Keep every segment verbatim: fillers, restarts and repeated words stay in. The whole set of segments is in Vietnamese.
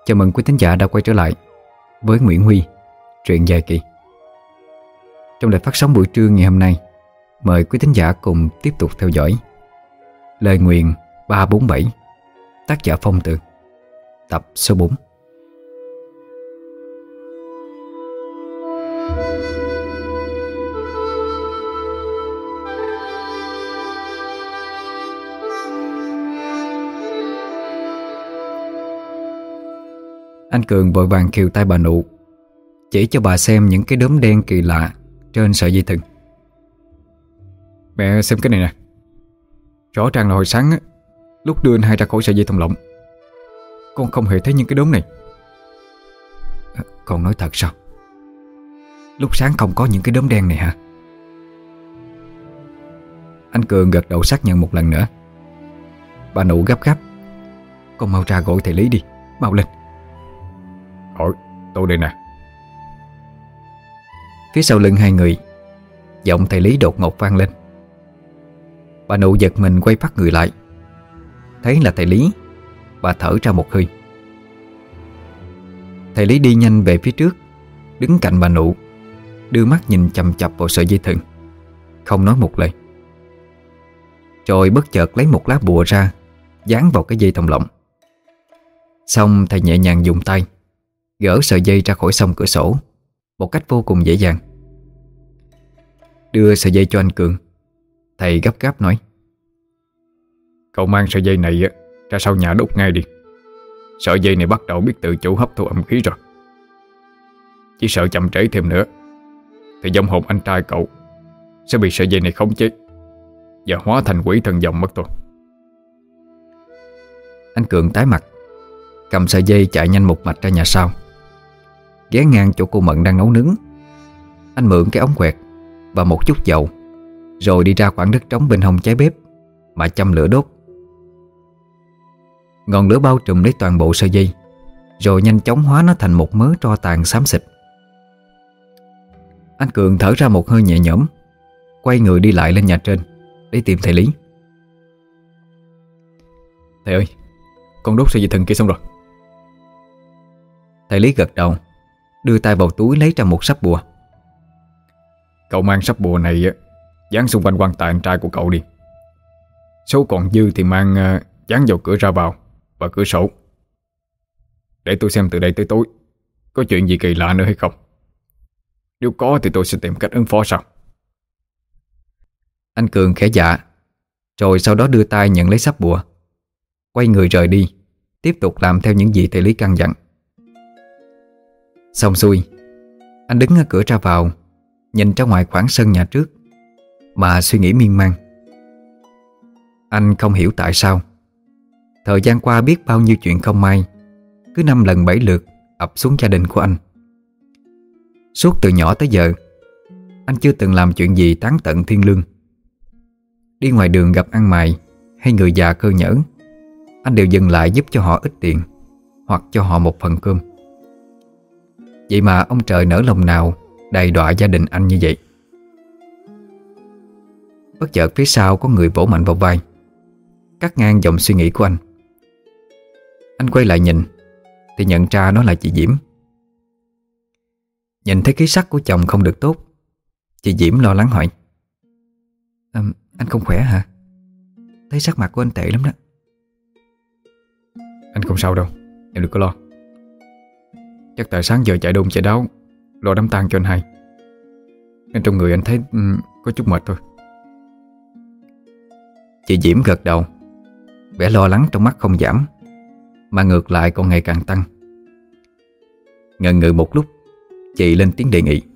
Chào mừng quý thính giả đã quay trở lại với Nguyễn Huy, truyện dài kỳ. Trong lịch phát sóng buổi trưa ngày hôm nay, mời quý thính giả cùng tiếp tục theo dõi Lời Nguyền ba bốn bảy, tác giả Phong Tường, tập số bốn. Anh Cường vội vàng khều tay bà Nụ, chỉ cho bà xem những cái đốm đen kỳ lạ trên sợi dây thừng. Mẹ xem cái này nè. Rõ ràng là hồi sáng á, lúc đưa anh hai ra khỏi sợi dây thòng lọng, con không hề thấy những cái đốm này. à, Con nói thật sao? Lúc sáng không có những cái đốm đen này hả? Anh Cường gật đầu xác nhận một lần nữa. Bà Nụ gấp gáp: Con mau ra gọi thầy Lý đi, mau lên. Ôi, tôi đây nè. Phía sau lưng hai người, giọng thầy Lý đột ngột vang lên. Bà Nụ giật mình quay phát người lại. Thấy là thầy Lý, bà thở ra một hơi. Thầy Lý đi nhanh về phía trước, đứng cạnh bà Nụ, đưa mắt nhìn chằm chằm vào sợi dây thừng, không nói một lời. Rồi bất chợt lấy một lá bùa ra, dán vào cái dây thòng lọng. Xong thầy nhẹ nhàng dùng tay gỡ sợi dây ra khỏi song cửa sổ một cách vô cùng dễ dàng. Đưa sợi dây cho anh Cường, thầy gấp gáp nói: Cậu mang sợi dây này ra sau nhà đốt ngay đi. Sợi dây này bắt đầu biết tự chủ hấp thụ âm khí rồi. Chỉ sợ chậm trễ thêm nữa thì vong hồn anh trai cậu sẽ bị sợi dây này khống chế và hóa thành quỷ thần dòng mất thôi. Anh Cường tái mặt, cầm sợi dây chạy nhanh một mạch ra nhà sau. Ghé ngang chỗ cô Mận đang nấu nướng, anh mượn cái ống quẹt và một chút dầu, rồi đi ra khoảng đất trống bên hông cháy bếp mà châm lửa đốt. Ngọn lửa bao trùm lấy toàn bộ sợi dây, rồi nhanh chóng hóa nó thành một mớ tro tàn xám xịt. Anh Cường thở ra một hơi nhẹ nhõm, quay người đi lại lên nhà trên để tìm thầy Lý. Thầy ơi, con đốt sợi dây thừng kia xong rồi. Thầy Lý gật đầu, đưa tay vào túi lấy ra một sắp bùa. Cậu mang sắp bùa này dán xung quanh quan tài anh trai của cậu đi. Số còn dư thì mang dán vào cửa ra vào và cửa sổ. Để tôi xem từ đây tới tối có chuyện gì kỳ lạ nữa hay không. Nếu có thì tôi sẽ tìm cách ứng phó sau. Anh Cường khẽ dạ, rồi sau đó đưa tay nhận lấy sắp bùa, quay người rời đi, tiếp tục làm theo những gì thầy Lý căn dặn. Xong xuôi, anh đứng ở cửa ra vào, nhìn ra ngoài khoảng sân nhà trước mà suy nghĩ miên man. Anh không hiểu tại sao thời gian qua biết bao nhiêu chuyện không may cứ năm lần bảy lượt ập xuống gia đình của anh. Suốt từ nhỏ tới giờ, anh chưa từng làm chuyện gì tán tận thiên lương. Đi ngoài đường gặp ăn mày hay người già cơ nhỡ, anh đều dừng lại giúp cho họ ít tiền hoặc cho họ một phần cơm. Vậy mà ông trời nỡ lòng nào đầy đọa gia đình anh như vậy. Bất chợt phía sau có người vỗ mạnh vào vai, cắt ngang dòng suy nghĩ của anh. Anh quay lại nhìn thì nhận ra nó là chị Diễm. Nhìn thấy khí sắc của chồng không được tốt, chị Diễm lo lắng hỏi: à, Anh không khỏe hả? Thấy sắc mặt của anh tệ lắm đó. Anh không sao đâu, em đừng có lo. Chắc tại sáng giờ chạy đôn chạy đáo lo đám tang cho anh hai, nên trong người anh thấy um, có chút mệt thôi. Chị Diễm gật đầu, vẻ lo lắng trong mắt không giảm, mà ngược lại còn ngày càng tăng. Ngần ngừ một lúc, chị lên tiếng đề nghị: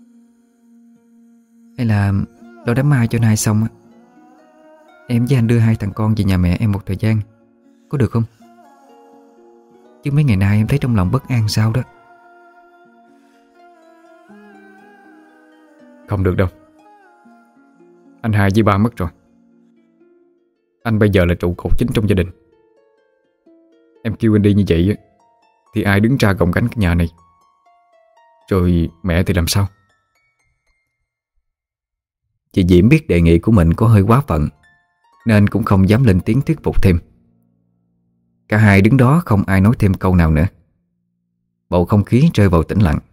Hay là lo đám mai cho anh hai xong á, em với anh đưa hai thằng con về nhà mẹ em một thời gian, có được không? Chứ mấy ngày nay em thấy trong lòng bất an sao đó. Không được đâu. Anh hai với ba mất rồi. Anh bây giờ là trụ cột chính trong gia đình. Em kêu anh đi như vậy thì ai đứng ra gồng gánh cái nhà này? Rồi mẹ thì làm sao? Chị Diễm biết đề nghị của mình có hơi quá phận, nên cũng không dám lên tiếng thuyết phục thêm. Cả hai đứng đó không ai nói thêm câu nào nữa. bầu không khí rơi vào tĩnh lặng.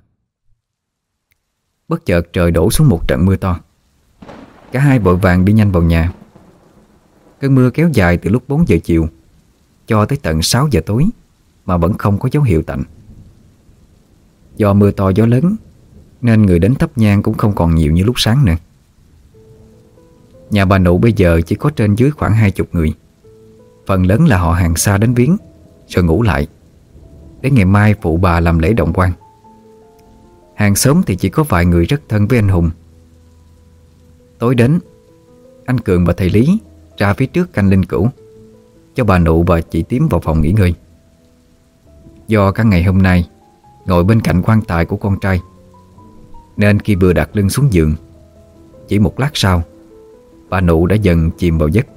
Bất chợt trời đổ xuống một trận mưa to. Cả hai vội vàng đi nhanh vào nhà. Cơn mưa kéo dài từ lúc bốn giờ chiều cho tới tận sáu giờ tối mà vẫn không có dấu hiệu tạnh. Do mưa to gió lớn nên người đến thắp nhang cũng không còn nhiều như lúc sáng nữa. Nhà bà Nụ bây giờ chỉ có trên dưới khoảng hai chục người. Phần lớn là họ hàng xa đến viếng rồi ngủ lại để ngày mai phụ bà làm lễ động quan. Hàng xóm thì chỉ có vài người rất thân với anh Hùng. Tối đến, anh Cường và thầy Lý ra phía trước canh linh cữu, cho bà Nụ và chị Tím vào phòng nghỉ ngơi. Do cả ngày hôm nay ngồi bên cạnh quan tài của con trai, nên khi vừa đặt lưng xuống giường, chỉ một lát sau, bà Nụ đã dần chìm vào giấc.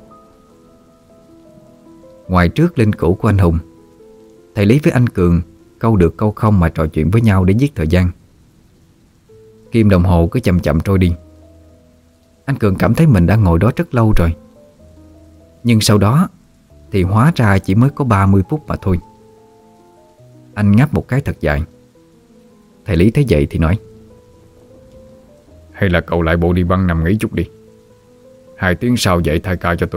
Ngoài trước linh cữu của anh Hùng, thầy Lý với anh Cường câu được câu không mà trò chuyện với nhau để giết thời gian. Kim đồng hồ cứ chậm chậm trôi đi. Anh Cường cảm thấy mình đã ngồi đó rất lâu rồi. Nhưng sau đó thì hóa ra chỉ mới có ba mươi phút mà thôi. Anh ngáp một cái thật dài. Thầy Lý thấy vậy thì nói: Hay là cậu lại bộ đi văn nằm nghỉ chút đi. Hai tiếng sau dậy thay ca cho tôi.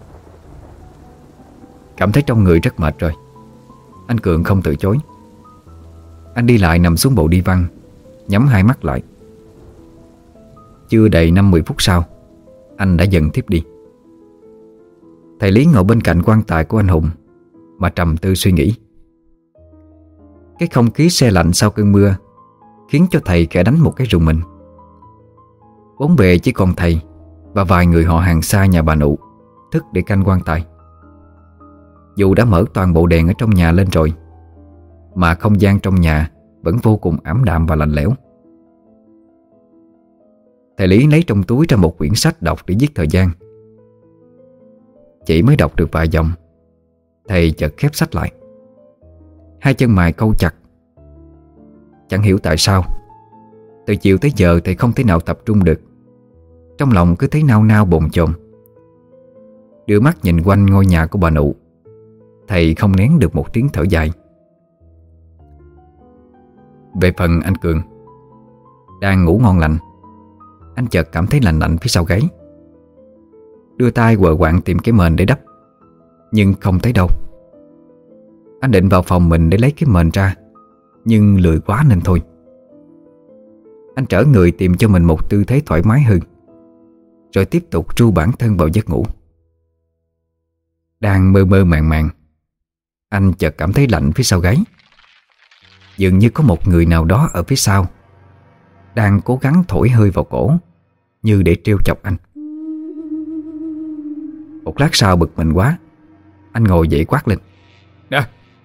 Cảm thấy trong người rất mệt rồi, anh Cường không từ chối. Anh đi lại nằm xuống bộ đi văn, nhắm hai mắt lại. Chưa đầy năm mươi phút sau, anh đã dần thiếp đi. Thầy Lý ngồi bên cạnh quan tài của anh Hùng mà trầm tư suy nghĩ. Cái không khí se lạnh sau cơn mưa khiến cho thầy kẻ đánh một cái rùng mình. Bốn bề chỉ còn thầy và vài người họ hàng xa nhà bà Nụ thức để canh quan tài. Dù đã mở toàn bộ đèn ở trong nhà lên rồi, mà không gian trong nhà vẫn vô cùng ảm đạm và lạnh lẽo. Thầy Lý lấy trong túi ra một quyển sách đọc để giết thời gian. Chỉ mới đọc được vài dòng, thầy chợt khép sách lại. Hai chân mày cau chặt. Chẳng hiểu tại sao, từ chiều tới giờ thầy không thể nào tập trung được. Trong lòng cứ thấy nao nao bồn chồn. Đưa mắt nhìn quanh ngôi nhà của bà Nụ, thầy không nén được một tiếng thở dài. Về phần anh Cường, đang ngủ ngon lành, anh chợt cảm thấy lạnh lạnh phía sau gáy. Đưa tay quờ quạng tìm cái mền để đắp, nhưng không thấy đâu. Anh định vào phòng mình để lấy cái mền ra, nhưng lười quá nên thôi. Anh trở người tìm cho mình một tư thế thoải mái hơn, rồi tiếp tục ru bản thân vào giấc ngủ. Đang mơ mơ màng màng, anh chợt cảm thấy lạnh phía sau gáy. Dường như có một người nào đó ở phía sau đang cố gắng thổi hơi vào cổ, như để trêu chọc anh. Một lát sau bực mình quá, anh ngồi dậy quát lên: Nè!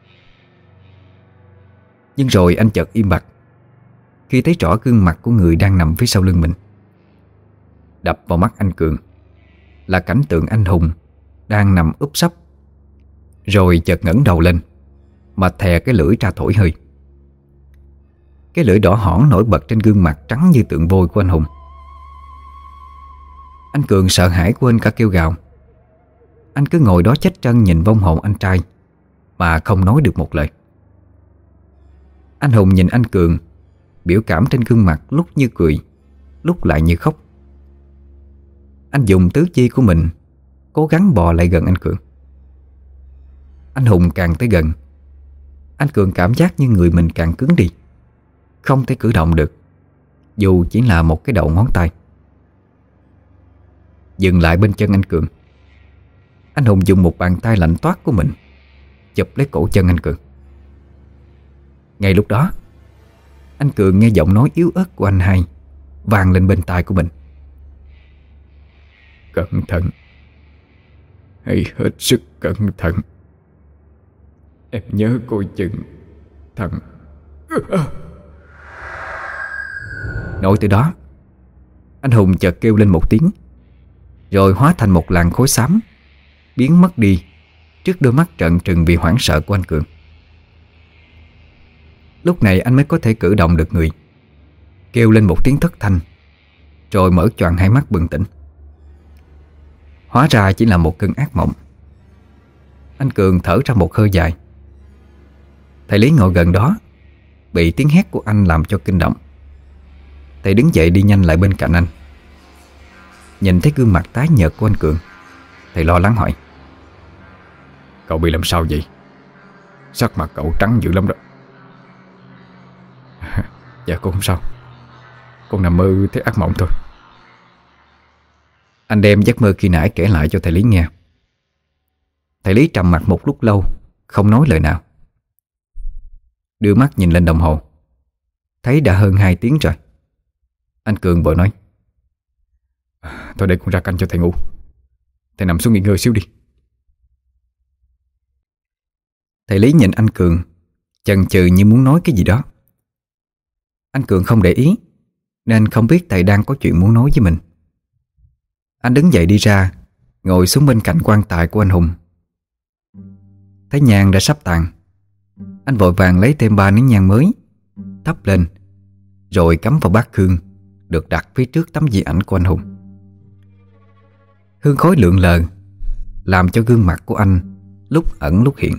Nhưng rồi anh chợt im bặt khi thấy rõ gương mặt của người đang nằm phía sau lưng mình. Đập vào mắt anh Cường là cảnh tượng anh Hùng đang nằm úp sấp, rồi chợt ngẩng đầu lên mà thè cái lưỡi ra thổi hơi. Cái lưỡi đỏ hỏn nổi bật trên gương mặt trắng như tượng vôi của anh Hùng. Anh Cường sợ hãi quên cả kêu gào. Anh cứ ngồi đó chết trân nhìn vong hồn anh trai mà không nói được một lời. Anh Hùng nhìn anh Cường, biểu cảm trên gương mặt lúc như cười, lúc lại như khóc. Anh dùng tứ chi của mình cố gắng bò lại gần anh Cường. Anh Hùng càng tới gần, anh Cường cảm giác như người mình càng cứng đi, không thể cử động được, dù chỉ là một cái đầu ngón tay. Dừng lại bên chân anh Cường, anh Hùng dùng một bàn tay lạnh toát của mình chụp lấy cổ chân anh Cường. Ngay lúc đó, anh Cường nghe giọng nói yếu ớt của anh hai vang lên bên tai của mình: Cẩn thận, hãy hết sức cẩn thận. Em nhớ coi chừng thằng... Nói từ đó, anh Hùng chợt kêu lên một tiếng, rồi hóa thành một làn khói xám, biến mất đi trước đôi mắt trợn trừng vì hoảng sợ của anh Cường. Lúc này anh mới có thể cử động được người, kêu lên một tiếng thất thanh, rồi mở choàng hai mắt bừng tỉnh. Hóa ra chỉ là một cơn ác mộng. Anh Cường thở ra một hơi dài. Thầy Lý ngồi gần đó bị tiếng hét của anh làm cho kinh động. Thầy đứng dậy đi nhanh lại bên cạnh anh. Nhìn thấy gương mặt tái nhợt của anh Cường, thầy lo lắng hỏi: Cậu bị làm sao vậy? Sắc mặt cậu trắng dữ lắm đó. Dạ cô không sao, con nằm mơ thấy ác mộng thôi. Anh đem giấc mơ khi nãy kể lại cho thầy Lý nghe. Thầy Lý trầm mặt một lúc lâu, không nói lời nào. Đưa mắt nhìn lên đồng hồ, thấy đã hơn hai tiếng rồi. Anh Cường vội nói: Thôi để con ra canh cho thầy ngủ. Thầy nằm xuống nghỉ ngơi xíu đi. Thầy Lý nhìn anh Cường, chần chừ như muốn nói cái gì đó. Anh Cường không để ý, nên không biết thầy đang có chuyện muốn nói với mình. Anh đứng dậy đi ra, ngồi xuống bên cạnh quan tài của anh Hùng. Thấy nhang đã sắp tàn, anh vội vàng lấy thêm ba nén nhang mới, thắp lên, rồi cắm vào bát hương được đặt phía trước tấm di ảnh của anh Hùng. Hương khói lượn lờ, làm cho gương mặt của anh lúc ẩn lúc hiện.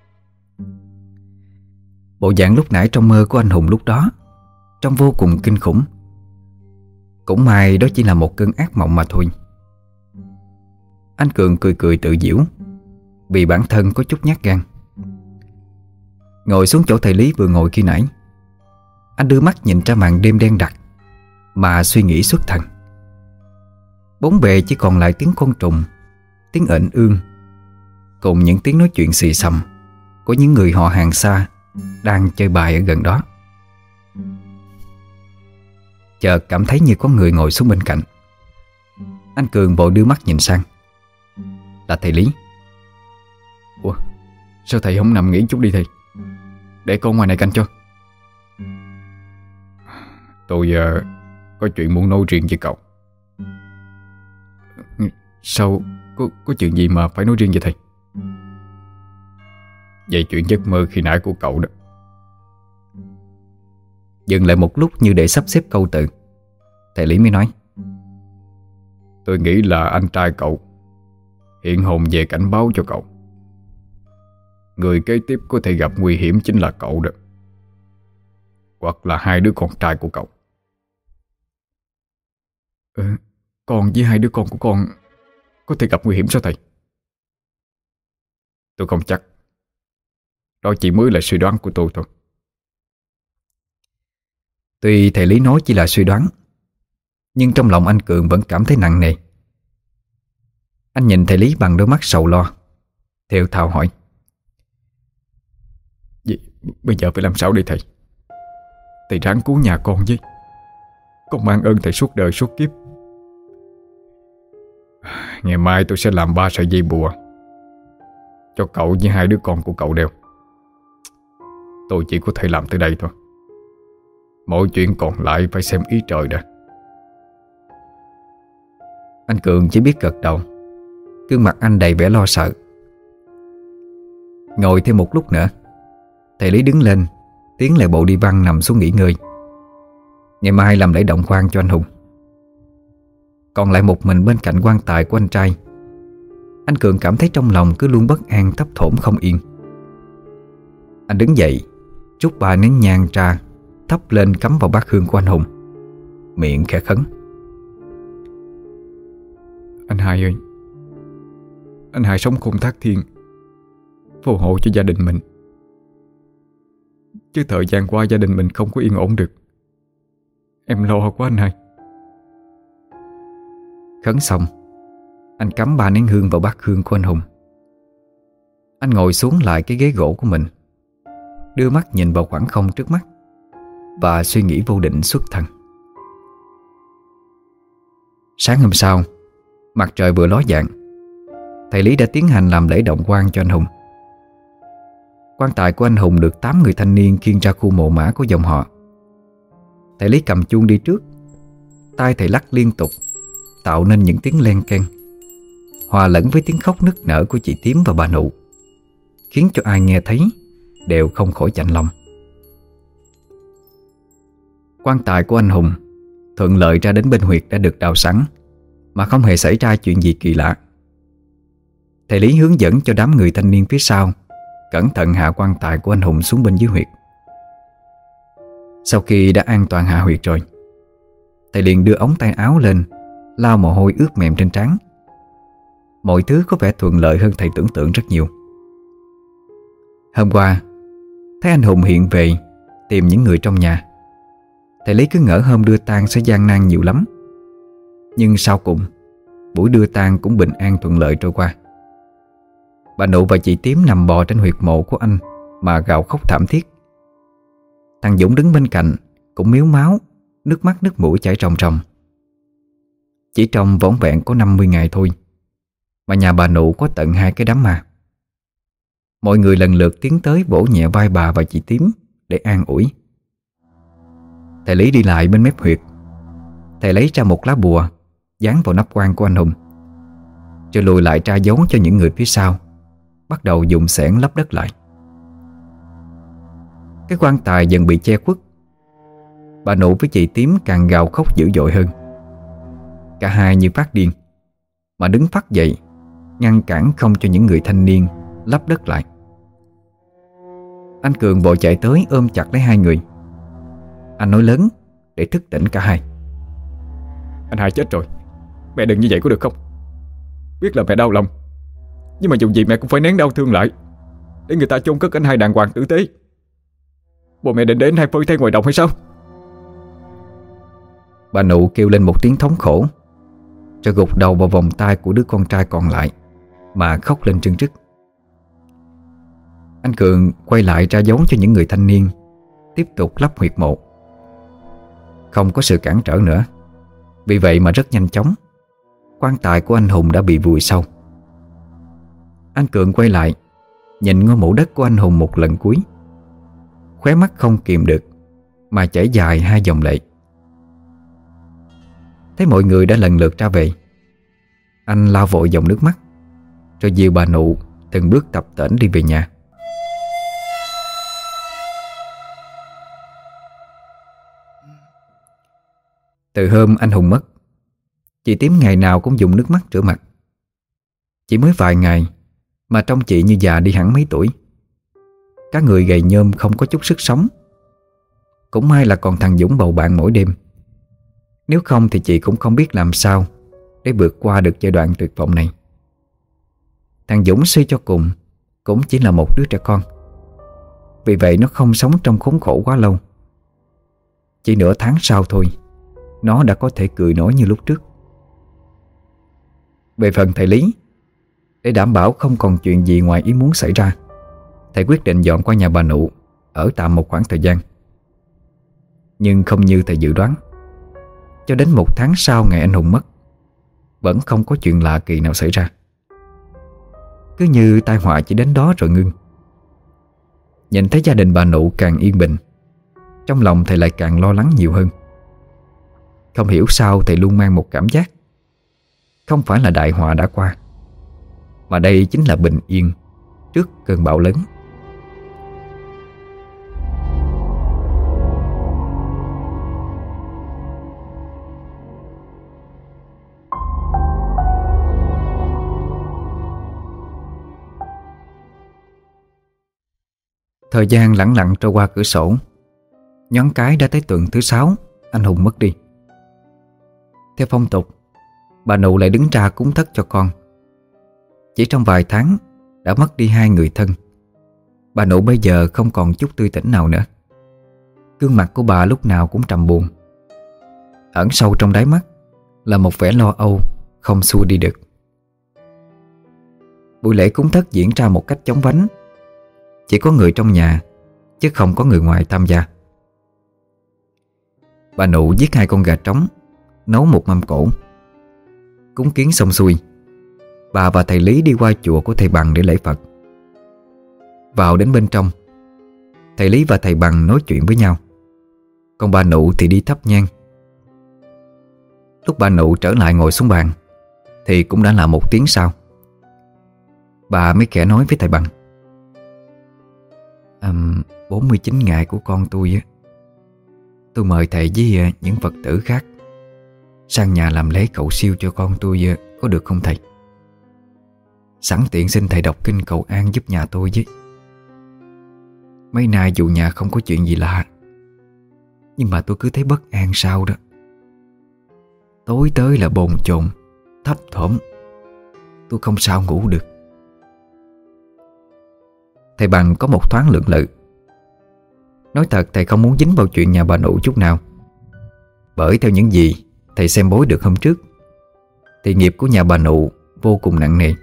Bộ dạng lúc nãy trong mơ của anh Hùng lúc đó trông vô cùng kinh khủng. Cũng may đó chỉ là một cơn ác mộng mà thôi. Anh Cường cười cười tự giễu, vì bản thân có chút nhát gan. Ngồi xuống chỗ thầy Lý vừa ngồi khi nãy, anh đưa mắt nhìn ra màn đêm đen đặc mà suy nghĩ xuất thần. Bốn bề chỉ còn lại tiếng côn trùng, tiếng ệnh ương, cùng những tiếng nói chuyện xì xầm của những người họ hàng xa đang chơi bài ở gần đó. Chợt cảm thấy như có người ngồi xuống bên cạnh. Anh Cường vội đưa mắt nhìn sang. Là thầy Lý. Ủa, sao thầy không nằm nghỉ chút đi thầy? Để con ngoài này canh cho. Tôi uh, có chuyện muốn nói riêng với cậu. Sao? Có, có chuyện gì mà phải nói riêng vậy thầy? Về chuyện giấc mơ khi nãy của cậu đó. Dừng lại một lúc như để sắp xếp câu từ, thầy Lý mới nói: Tôi nghĩ là anh trai cậu hiện hồn về cảnh báo cho cậu. Người kế tiếp có thể gặp nguy hiểm chính là cậu đó, hoặc là hai đứa con trai của cậu. Ừ, con với hai đứa con của con có thể gặp nguy hiểm sao thầy? Tôi không chắc. Đó chỉ mới là suy đoán của tôi thôi. Tuy thầy Lý nói chỉ là suy đoán, nhưng trong lòng anh Cường vẫn cảm thấy nặng nề. Anh nhìn thầy Lý bằng đôi mắt sầu lo, thều thào hỏi: Vậy bây giờ phải làm sao đây thầy? Thầy ráng cứu nhà con với. Con mang ơn thầy suốt đời suốt kiếp. Ngày mai tôi sẽ làm ba sợi dây bùa cho cậu với hai đứa con của cậu đeo. Tôi chỉ có thể làm tới đây thôi. Mọi chuyện còn lại phải xem ý trời đã. Anh Cường chỉ biết gật đầu. Gương mặt anh đầy vẻ lo sợ. Ngồi thêm một lúc nữa, thầy Lý đứng lên, tiến lại bộ đi văn nằm xuống nghỉ ngơi. Ngày mai làm lễ động quan cho anh Hùng. Còn lại một mình bên cạnh quan tài của anh trai, anh Cường cảm thấy trong lòng cứ luôn bất an thấp thỏm không yên. Anh đứng dậy, rút ba nén nhang ra, thắp lên cắm vào bát hương của anh Hùng, miệng khẽ khấn: Anh hai ơi, anh hai sống khôn thác thiên, phù hộ cho gia đình mình. Chứ thời gian qua gia đình mình không có yên ổn được. Em lo quá anh hai. Khấn xong, anh cắm ba nén hương vào bát hương của anh Hùng. Anh ngồi xuống lại cái ghế gỗ của mình, đưa mắt nhìn vào khoảng không trước mắt và suy nghĩ vô định xuất thần. Sáng hôm sau, mặt trời vừa ló dạng, thầy Lý đã tiến hành làm lễ động quan cho anh Hùng. Quan tài của anh Hùng được tám người thanh niên khiêng ra khu mộ mã của dòng họ. Thầy Lý cầm chuông đi trước, tay thầy lắc liên tục, tạo nên những tiếng len keng, hòa lẫn với tiếng khóc nức nở của chị Tím và bà Nụ, khiến cho ai nghe thấy đều không khỏi chạnh lòng. Quan tài của anh Hùng thuận lợi ra đến bên huyệt đã được đào sẵn, mà không hề xảy ra chuyện gì kỳ lạ. Thầy Lý hướng dẫn cho đám người thanh niên phía sau cẩn thận hạ quan tài của anh Hùng xuống bên dưới huyệt. Sau khi đã an toàn hạ huyệt rồi, thầy liền đưa ống tay áo lên, lau mồ hôi ướt mềm trên trán. Mọi thứ có vẻ thuận lợi hơn thầy tưởng tượng rất nhiều. Hôm qua thấy anh Hùng hiện về tìm những người trong nhà, thầy Lý cứ ngỡ hôm đưa tang sẽ gian nan nhiều lắm. Nhưng sau cùng buổi đưa tang cũng bình an thuận lợi trôi qua. Bà Nụ và chị Tím nằm bò trên huyệt mộ của anh mà gào khóc thảm thiết. Thằng Dũng đứng bên cạnh cũng miếu máu, nước mắt nước mũi chảy ròng ròng. Chỉ trong vỏn vẹn có năm mươi ngày thôi mà nhà bà Nụ có tận hai cái đám ma. Mọi người lần lượt tiến tới vỗ nhẹ vai bà và chị Tím để an ủi. Thầy Lý đi lại bên mép huyệt. Thầy lấy ra một lá bùa dán vào nắp quan của anh Hùng, rồi lùi lại tra dấu cho những người phía sau, bắt đầu dùng xẻng lấp đất lại. Cái quan tài dần bị che khuất. Bà Nụ với chị Tím càng gào khóc dữ dội hơn. Cả hai như phát điên mà đứng phắt dậy, ngăn cản không cho những người thanh niên lấp đất lại. Anh Cường vội chạy tới ôm chặt lấy hai người. Anh nói lớn để thức tỉnh cả hai. Anh hai chết rồi, mẹ đừng như vậy có được không? Biết là mẹ đau lòng, nhưng mà dù gì mẹ cũng phải nén đau thương lại, để người ta chôn cất anh hai đàng hoàng tử tế. Bộ mẹ định để anh hai phơi thay ngoài đồng hay sao? Bà Nụ kêu lên một tiếng thống khổ, rồi gục đầu vào vòng tay của đứa con trai còn lại mà khóc lên trưng trức. Anh Cường quay lại ra dấu cho những người thanh niên tiếp tục lấp huyệt mộ. Không có sự cản trở nữa, vì vậy mà rất nhanh chóng quan tài của anh Hùng đã bị vùi sâu. Anh Cường quay lại nhìn ngôi mộ đất của anh Hùng một lần cuối, khóe mắt không kìm được mà chảy dài hai dòng lệ. Thấy mọi người đã lần lượt ra về, anh lau vội dòng nước mắt, rồi dìu bà Nụ từng bước tập tễnh đi về nhà. Từ hôm anh Hùng mất, chị Tím ngày nào cũng dùng nước mắt rửa mặt. Chỉ mới vài ngày mà trông chị như già đi hẳn mấy tuổi. Các người gầy nhôm không có chút sức sống. Cũng may là còn thằng Dũng bầu bạn mỗi đêm. Nếu không thì chị cũng không biết làm sao để vượt qua được giai đoạn tuyệt vọng này. Thằng Dũng suy cho cùng cũng chỉ là một đứa trẻ con, vì vậy nó không sống trong khốn khổ quá lâu. Chỉ nửa tháng sau thôi, nó đã có thể cười nói như lúc trước. Về phần thầy Lý, để đảm bảo không còn chuyện gì ngoài ý muốn xảy ra, thầy quyết định dọn qua nhà bà Nụ ở tạm một khoảng thời gian. Nhưng không như thầy dự đoán, cho đến một tháng sau ngày anh Hùng mất, vẫn không có chuyện lạ kỳ nào xảy ra. Cứ như tai họa chỉ đến đó rồi ngưng. Nhìn thấy gia đình bà Nụ càng yên bình, trong lòng thầy lại càng lo lắng nhiều hơn. Không hiểu sao thầy luôn mang một cảm giác không phải là đại họa đã qua, mà đây chính là bình yên trước cơn bão lớn. Thời gian lẳng lặng trôi qua cửa sổ. Nhoáng cái đã tới tuần thứ sáu anh Hùng mất đi. Theo phong tục, bà Nụ lại đứng ra cúng thất cho con. Chỉ trong vài tháng đã mất đi hai người thân. Bà Nụ bây giờ không còn chút tươi tỉnh nào nữa. Gương mặt của bà lúc nào cũng trầm buồn. Ẩn sâu trong đáy mắt là một vẻ lo âu không xua đi được. Buổi lễ cúng thất diễn ra một cách chóng vánh. Chỉ có người trong nhà, chứ không có người ngoài tham gia. Bà Nụ giết hai con gà trống, nấu một mâm cỗ. Cúng kiến xong xuôi, bà và thầy Lý đi qua chùa của thầy Bằng để lễ Phật. Vào đến bên trong, thầy Lý và thầy Bằng nói chuyện với nhau, còn bà Nụ thì đi thắp nhang. Lúc bà Nụ trở lại ngồi xuống bàn thì cũng đã là một tiếng sau. Bà mới khẽ nói với thầy Bằng: à, bốn mươi chín ngày của con tôi á, tôi mời thầy với những Phật tử khác sang nhà làm lễ cầu siêu cho con tôi, có được không thầy? Sẵn tiện xin thầy đọc kinh cầu an giúp nhà tôi với. Mấy nay dù nhà không có chuyện gì lạ, Nhưng mà tôi cứ thấy bất an sao đó. Tối tới là bồn chồn, thấp thỏm. Tôi không sao ngủ được. Thầy Bằng có một thoáng lưỡng lự. Nói thật thầy không muốn dính vào chuyện nhà bà Nụ chút nào. Bởi theo những gì thầy xem bói được hôm trước thì nghiệp của nhà bà Nụ vô cùng nặng nề.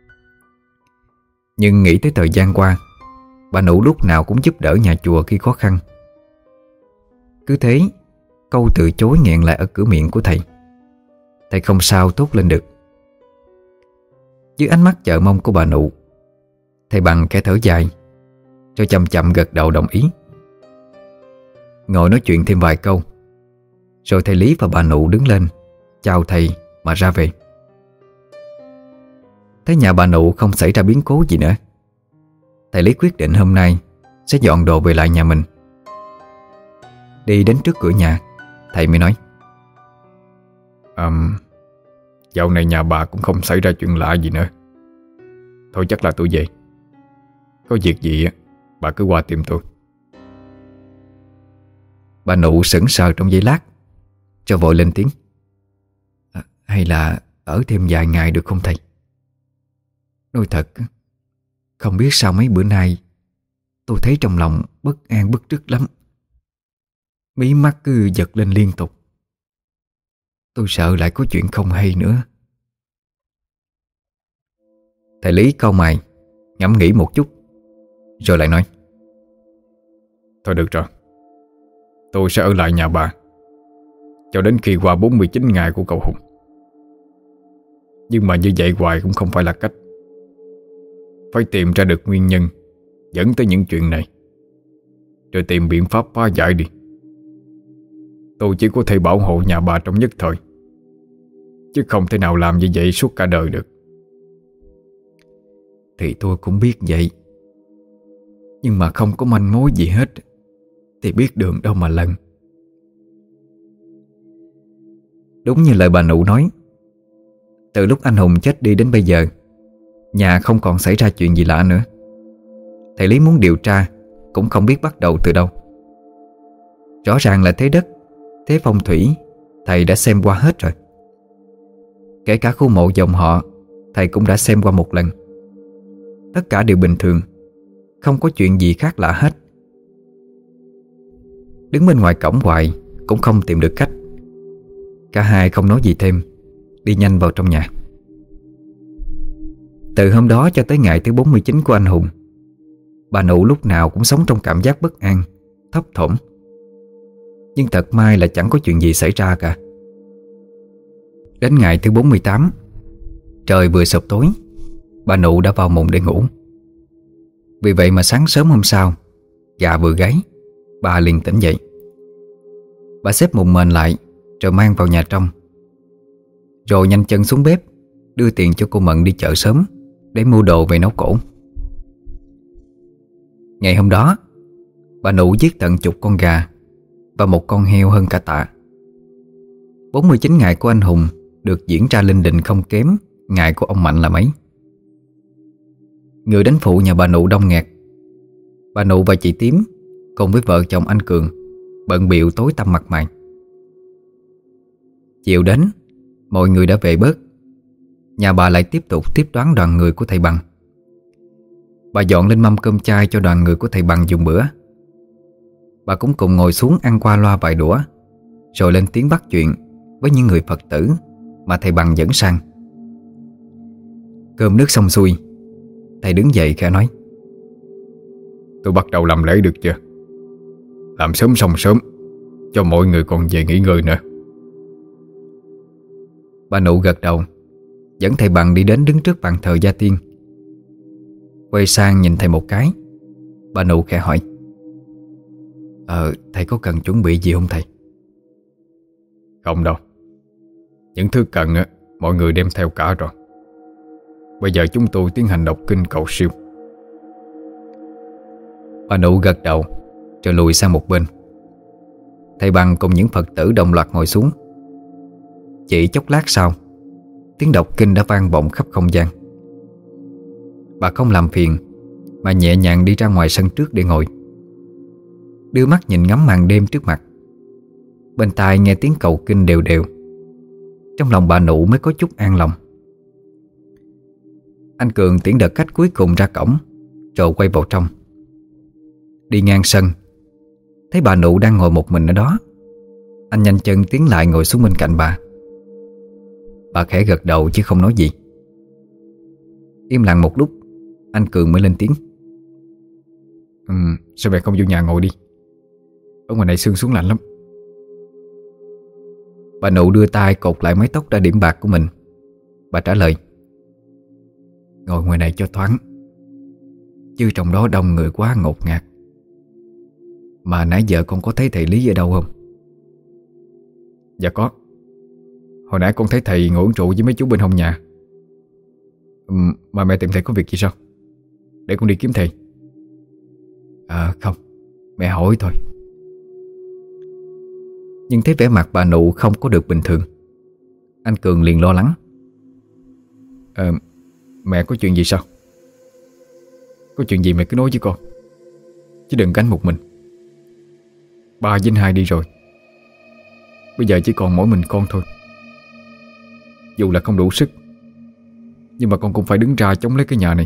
Nhưng nghĩ tới thời gian qua, bà Nụ lúc nào cũng giúp đỡ nhà chùa khi khó khăn. Cứ thế, câu từ chối nghẹn lại ở cửa miệng của thầy. Thầy không sao tốt lên được. Dưới ánh mắt chờ mong của bà Nụ, thầy Bằng khẽ thở dài, rồi chậm chậm gật đầu đồng ý. Ngồi nói chuyện thêm vài câu, rồi thầy Lý và bà Nụ đứng lên chào thầy mà ra về. Thấy nhà bà Nụ không xảy ra biến cố gì nữa, thầy Lý quyết định hôm nay sẽ dọn đồ về lại nhà mình. Đi đến trước cửa nhà, thầy mới nói: À, dạo này nhà bà cũng không xảy ra chuyện lạ gì nữa. Thôi chắc là tôi về. Có việc gì á, bà cứ qua tìm tôi. Bà Nụ sững sờ trong giây lát, cho vội lên tiếng: à, Hay là ở thêm vài ngày được không thầy? Nói thật, không biết sao mấy bữa nay tôi thấy trong lòng bất an bứt rứt lắm. Mí mắt cứ giật lên liên tục. Tôi sợ lại có chuyện không hay nữa. Thầy Lý cau mày, ngẫm nghĩ một chút, rồi lại nói: Thôi được rồi, tôi sẽ ở lại nhà bà cho đến khi qua bốn mươi chín ngày của cậu Hùng. Nhưng mà như vậy hoài cũng không phải là cách. Phải tìm ra được nguyên nhân dẫn tới những chuyện này, rồi tìm biện pháp phá giải đi. Tôi chỉ có thể bảo hộ nhà bà trong nhất thời, chứ không thể nào làm như vậy suốt cả đời được. Thì tôi cũng biết vậy, nhưng mà không có manh mối gì hết thì biết đường đâu mà lần. Đúng như lời bà Nụ nói, từ lúc anh Hùng chết đi đến bây giờ, nhà không còn xảy ra chuyện gì lạ nữa. Thầy Lý muốn điều tra cũng không biết bắt đầu từ đâu. Rõ ràng là thế đất, thế phong thủy thầy đã xem qua hết rồi. Kể cả khu mộ dòng họ thầy cũng đã xem qua một lần. Tất cả đều bình thường, không có chuyện gì khác lạ hết. Đứng bên ngoài cổng hoài cũng không tìm được cách. Cả hai không nói gì thêm, đi nhanh vào trong nhà. Từ hôm đó cho tới ngày thứ bốn mươi chín của anh Hùng, bà Nụ lúc nào cũng sống trong cảm giác bất an, thấp thỏm. Nhưng thật may là chẳng có chuyện gì xảy ra cả. Đến ngày thứ bốn mươi tám, trời vừa sụp tối, bà Nụ đã vào mùng để ngủ. Vì vậy mà sáng sớm hôm sau, gà vừa gáy, bà liền tỉnh dậy. Bà xếp mùng mền lại rồi mang vào nhà trong, rồi nhanh chân xuống bếp đưa tiền cho cô Mận đi chợ sớm để mua đồ về nấu cỗ. Ngày hôm đó, bà Nụ giết tận chục con gà và một con heo hơn cả tạ. bốn mươi chín ngày của anh Hùng được diễn ra linh đình không kém ngày của ông Mạnh là mấy. Người đến phụ nhà bà Nụ đông nghẹt. Bà Nụ và chị Tím cùng với vợ chồng anh Cường bận bịu tối tăm mặt mày. Chiều đến, mọi người đã về bớt. Nhà bà lại tiếp tục tiếp đón đoàn người của thầy Bằng. Bà dọn lên mâm cơm chay cho đoàn người của thầy Bằng dùng bữa. Bà cũng cùng ngồi xuống ăn qua loa vài đũa, rồi lên tiếng bắt chuyện với những người Phật tử mà thầy Bằng dẫn sang. Cơm nước xong xuôi, thầy đứng dậy khẽ nói: Tôi bắt đầu làm lễ được chưa? Làm sớm xong sớm, cho mọi người còn về nghỉ ngơi nữa. Bà Nụ gật đầu, dẫn thầy Bằng đi đến đứng trước bàn thờ gia tiên. Quay sang nhìn thầy một cái, bà Nụ khẽ hỏi: Ờ, thầy có cần chuẩn bị gì không thầy? Không đâu. Những thứ cần á, mọi người đem theo cả rồi. Bây giờ chúng tôi tiến hành đọc kinh cầu siêu. Bà Nụ gật đầu rồi lùi sang một bên. Thầy Bằng cùng những Phật tử đồng loạt ngồi xuống. Chỉ chốc lát sau, tiếng đọc kinh đã vang vọng khắp không gian. Bà không làm phiền mà nhẹ nhàng đi ra ngoài sân trước để ngồi, đưa mắt nhìn ngắm màn đêm trước mặt, Bên tai nghe tiếng cầu kinh đều đều. Trong lòng bà Nụ mới có chút an lòng. Anh Cường tiễn đợt khách cuối cùng ra cổng, rồi quay vào trong. Đi ngang sân, thấy bà Nụ đang ngồi một mình ở đó. Anh nhanh chân tiến lại ngồi xuống bên cạnh bà. Bà khẽ gật đầu chứ không nói gì. Im lặng một lúc, anh Cường mới lên tiếng. ừ, Sao mẹ không vô nhà ngồi đi? Ở ngoài này sương xuống lạnh lắm. Bà Nụ đưa tay cột lại mái tóc đã điểm bạc của mình. Bà trả lời. Ngồi ngoài này cho thoáng, chứ trong đó đông người quá ngột ngạt. Mà nãy giờ con có thấy thầy Lý ở đâu không? Dạ có. Hồi nãy con thấy thầy ngồi uống rượu với mấy chú bên hông nhà. ừ, Mà mẹ tìm thầy có việc gì sao? Để con đi kiếm thầy. À không, mẹ hỏi thôi. Nhưng thấy vẻ mặt bà Nụ không có được bình thường, anh Cường liền lo lắng. à, Mẹ có chuyện gì sao? Có chuyện gì mẹ cứ nói với con, chứ đừng gánh một mình. Ba với hai đi rồi, bây giờ chỉ còn mỗi mình con thôi. Dù là không đủ sức, nhưng mà con cũng phải đứng ra chống lấy cái nhà này.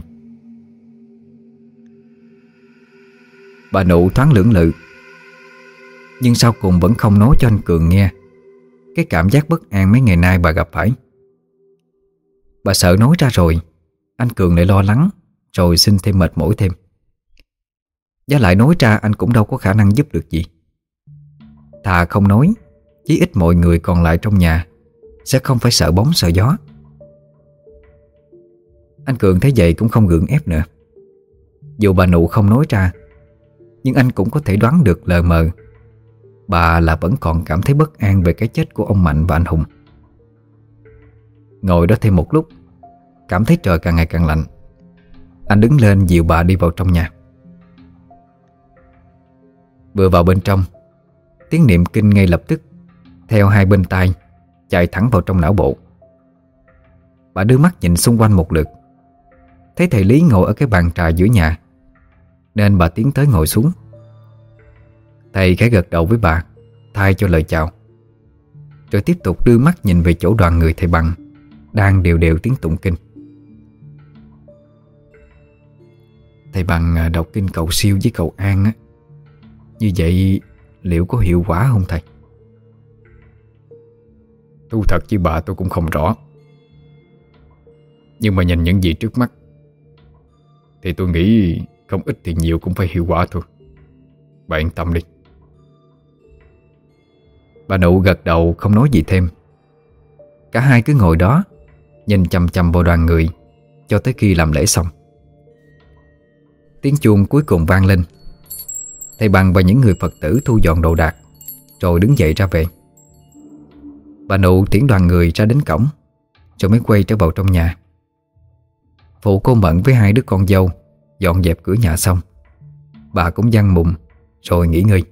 Bà Nụ thoáng lưỡng lự, nhưng sau cùng vẫn không nói cho anh Cường nghe cái cảm giác bất an mấy ngày nay bà gặp phải. Bà sợ nói ra rồi anh Cường lại lo lắng, rồi xin thêm mệt mỏi thêm. Giá lại nói ra anh cũng đâu có khả năng giúp được gì. Thà không nói, chí ít mọi người còn lại trong nhà sẽ không phải sợ bóng sợ gió. Anh Cường thấy vậy cũng không gượng ép nữa. Dù bà Nụ không nói ra, nhưng anh cũng có thể đoán được lờ mờ bà là vẫn còn cảm thấy bất an về cái chết của ông Mạnh và anh Hùng. Ngồi đó thêm một lúc, cảm thấy trời càng ngày càng lạnh, anh đứng lên dìu bà đi vào trong nhà. Vừa vào bên trong, tiếng niệm kinh ngay lập tức theo hai bên tai chạy thẳng vào trong não bộ. Bà đưa mắt nhìn xung quanh một lượt, thấy thầy Lý ngồi ở cái bàn trà giữa nhà, nên bà tiến tới ngồi xuống. Thầy khẽ gật đầu với bà, thay cho lời chào, rồi tiếp tục đưa mắt nhìn về chỗ đoàn người thầy Bằng đang đều đều tiếng tụng kinh. Thầy Bằng đọc kinh cầu siêu với cầu an á, như vậy liệu có hiệu quả không thầy? Thú thật với bà tôi cũng không rõ, nhưng mà nhìn những gì trước mắt thì tôi nghĩ không ít thì nhiều cũng phải hiệu quả thôi. Bà yên tâm đi. Bà Nụ gật đầu không nói gì thêm. Cả hai cứ ngồi đó nhìn chằm chằm vào đoàn người cho tới khi làm lễ xong. Tiếng chuông cuối cùng vang lên. Thầy Bằng và những người Phật tử thu dọn đồ đạc, rồi đứng dậy ra về. Bà Nụ tiễn đoàn người ra đến cổng, rồi mới quay trở vào trong nhà. Phụ cô Mận với hai đứa con dâu dọn dẹp cửa nhà xong, bà cũng giăng mùng rồi nghỉ ngơi.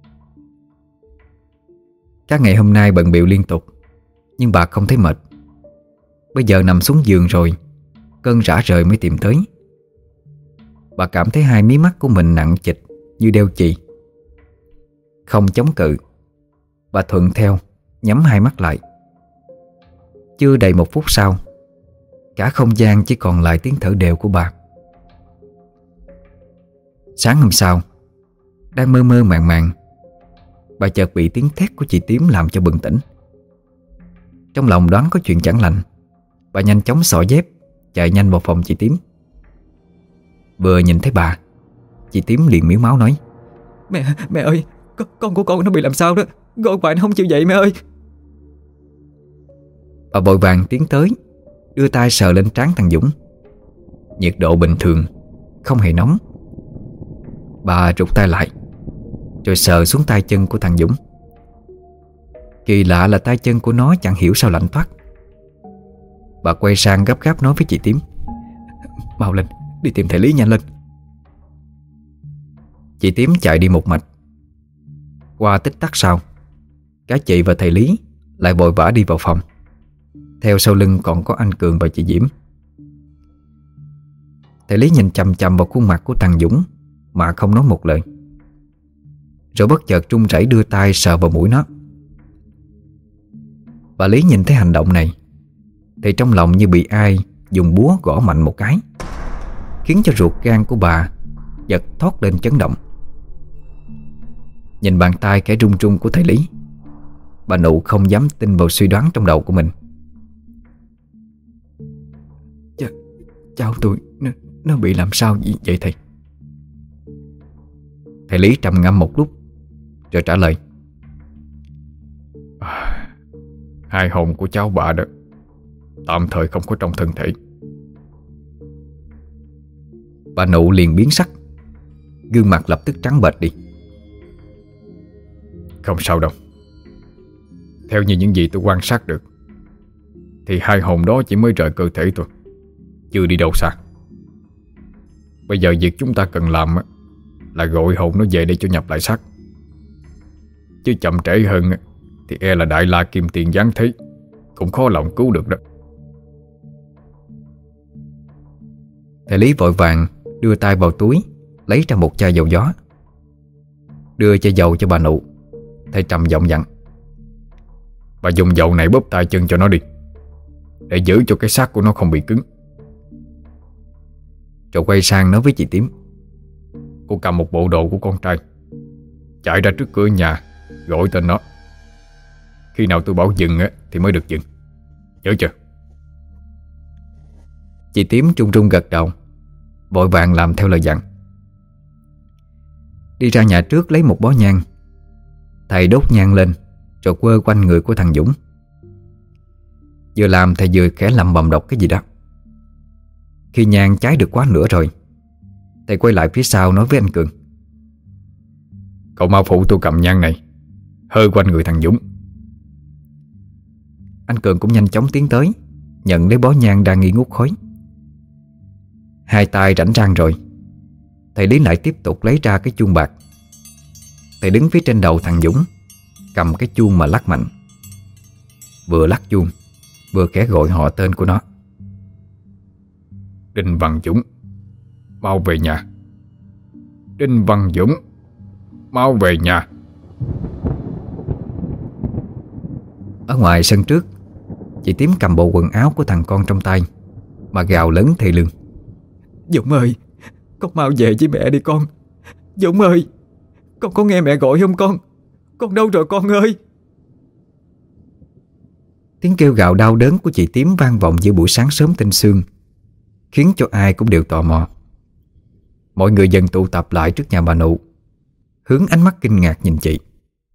Các ngày hôm nay bận bịu liên tục, nhưng bà không thấy mệt. Bây giờ nằm xuống giường rồi, cơn rã rời mới tìm tới. Bà cảm thấy hai mí mắt của mình nặng trịch như đeo chì. Không chống cự, bà thuận theo nhắm hai mắt lại. Chưa đầy một phút sau, cả không gian chỉ còn lại tiếng thở đều của bà. Sáng hôm sau, đang mơ mơ màng màng, bà chợt bị tiếng thét của chị Tím làm cho bừng tỉnh. Trong lòng đoán có chuyện chẳng lành, bà nhanh chóng xỏ dép chạy nhanh vào phòng chị Tím. Vừa nhìn thấy bà, chị Tím liền miếu máu nói: Mẹ, mẹ ơi, con, con của con nó bị làm sao đó, gọi hoài nó không chịu dậy mẹ ơi. Bà vội vàng tiến tới, đưa tay sờ lên trán thằng Dũng. Nhiệt độ bình thường, không hề nóng. Bà rụt tay lại, rồi sờ xuống tay chân của thằng Dũng. Kỳ lạ là tay chân của nó chẳng hiểu sao lạnh toát. Bà quay sang gấp gáp nói với chị Tím: Mau lên, đi tìm thầy Lý nhanh lên. Chị Tím chạy đi một mạch. Qua tích tắc sau, cả chị và thầy Lý lại vội vã đi vào phòng. Theo sau lưng còn có anh Cường và chị Diễm. Thầy Lý nhìn chằm chằm vào khuôn mặt của thằng Dũng mà không nói một lời, rồi bất chợt run rẩy đưa tay sờ vào mũi nó. Bà Lý nhìn thấy hành động này thì trong lòng như bị ai dùng búa gõ mạnh một cái, khiến cho ruột gan của bà giật thoát lên chấn động. Nhìn bàn tay kẻ run run của thầy Lý, bà Nụ không dám tin vào suy đoán trong đầu của mình. Ch Cháu tôi nó, nó bị làm sao vậy thầy? Thầy Lý trầm ngâm một lúc rồi trả lời: à, Hai hồn của cháu bà đó tạm thời không có trong thân thể. Bà Nụ liền biến sắc, gương mặt lập tức trắng bệch đi. Không sao đâu. Theo như những gì tôi quan sát được thì hai hồn đó chỉ mới rời cơ thể thôi, chưa đi đâu xa. Bây giờ việc chúng ta cần làm là gọi hồn nó về để cho nhập lại xác. Chứ chậm trễ hơn thì e là Đại La Kim Tiền giáng thế cũng khó lòng cứu được đó. Thầy Lý vội vàng đưa tay vào túi, lấy ra một chai dầu gió, đưa chai dầu cho bà Nụ. Thầy trầm giọng dặn: Bà dùng dầu này bóp tay chân cho nó đi, để giữ cho cái xác của nó không bị cứng. Rồi quay sang nói với chị Tím: Cô cầm một bộ đồ của con trai, chạy ra trước cửa nhà, gọi tên nó. Khi nào tôi bảo dừng thì mới được dừng, nhớ chưa? Chị Tím trung trung gật đầu, vội vàng làm theo lời dặn. Đi ra nhà trước lấy một bó nhang. Thầy đốt nhang lên rồi quơ quanh người của thằng Dũng. Vừa làm thầy vừa khẽ lẩm bẩm đọc cái gì đó. Khi nhang cháy được quá nửa rồi, thầy quay lại phía sau nói với anh Cường: Cậu mau phụ tôi cầm nhang này, hơi quanh người thằng Dũng. Anh Cường cũng nhanh chóng tiến tới, nhận lấy bó nhang đang nghi ngút khói. Hai tay rảnh rang rồi, thầy Lý lại tiếp tục lấy ra cái chuông bạc. Thầy đứng phía trên đầu thằng Dũng, cầm cái chuông mà lắc mạnh. Vừa lắc chuông vừa khẽ gọi họ tên của nó: Đinh Văn Dũng, mau về nhà. Đinh Văn Dũng, mau về nhà. Ở ngoài sân trước, chị Tím cầm bộ quần áo của thằng con trong tay mà gào lớn thê lương: Dũng ơi, con mau về với mẹ đi con. Dũng ơi, con có nghe mẹ gọi không con? Con đâu rồi con ơi? Tiếng kêu gào đau đớn của chị Tím vang vọng giữa buổi sáng sớm tinh sương, khiến cho ai cũng đều tò mò. Mọi người dần tụ tập lại trước nhà bà Nụ, hướng ánh mắt kinh ngạc nhìn chị.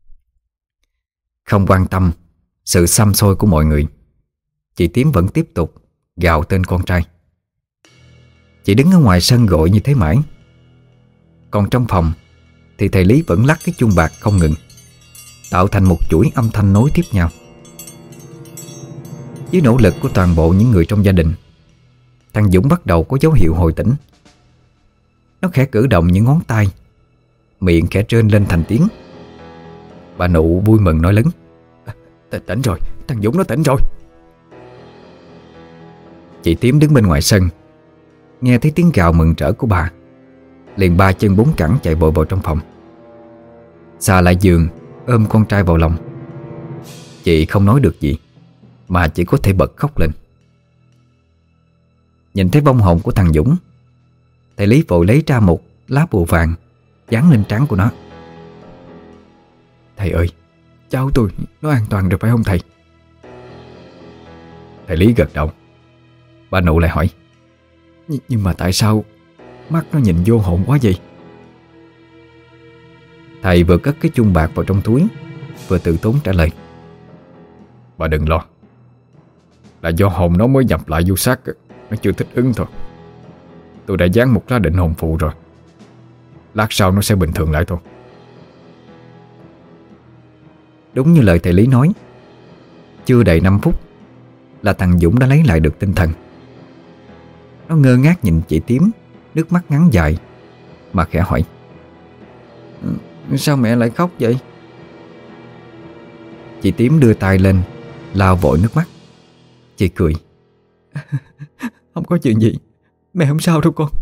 Không quan tâm sự xăm xôi của mọi người, chị Tím vẫn tiếp tục gào tên con trai. Chị đứng ở ngoài sân gọi như thế mãi. Còn trong phòng thì thầy Lý vẫn lắc cái chuông bạc không ngừng, tạo thành một chuỗi âm thanh nối tiếp nhau. Với nỗ lực của toàn bộ những người trong gia đình, thằng Dũng bắt đầu có dấu hiệu hồi tỉnh. Nó khẽ cử động những ngón tay, miệng khẽ trơn lên thành tiếng. Bà Nụ vui mừng nói lớn: Tỉnh rồi, thằng Dũng nó tỉnh rồi. Chị Tím đứng bên ngoài sân, nghe thấy tiếng gào mừng rỡ của bà, liền ba chân bốn cẳng chạy vội vào trong phòng, xà lại giường ôm con trai vào lòng. Chị không nói được gì, mà chỉ có thể bật khóc lên. Nhìn thấy vong hồn của thằng Dũng, thầy Lý vội lấy ra một lá bùa vàng dán lên trán của nó. Thầy ơi, cháu tôi nó an toàn rồi phải không thầy? Thầy Lý gật đầu. Bà Nụ lại hỏi: Nh Nhưng mà tại sao mắt nó nhìn vô hồn quá vậy? Thầy vừa cất cái chuông bạc vào trong túi, vừa tự tốn trả lời: Bà đừng lo, là do hồn nó mới nhập lại vô xác, nó chưa thích ứng thôi. Tôi đã dán một lá định hồn phụ rồi, lát sau nó sẽ bình thường lại thôi. Đúng như lời thầy Lý nói, chưa đầy năm phút là thằng Dũng đã lấy lại được tinh thần. Nó ngơ ngác nhìn chị Tím, nước mắt ngắn dài, mà khẽ hỏi: Sao mẹ lại khóc vậy? Chị Tím đưa tay lên lau vội nước mắt. Chị cười: Không có chuyện gì, mẹ không sao đâu con.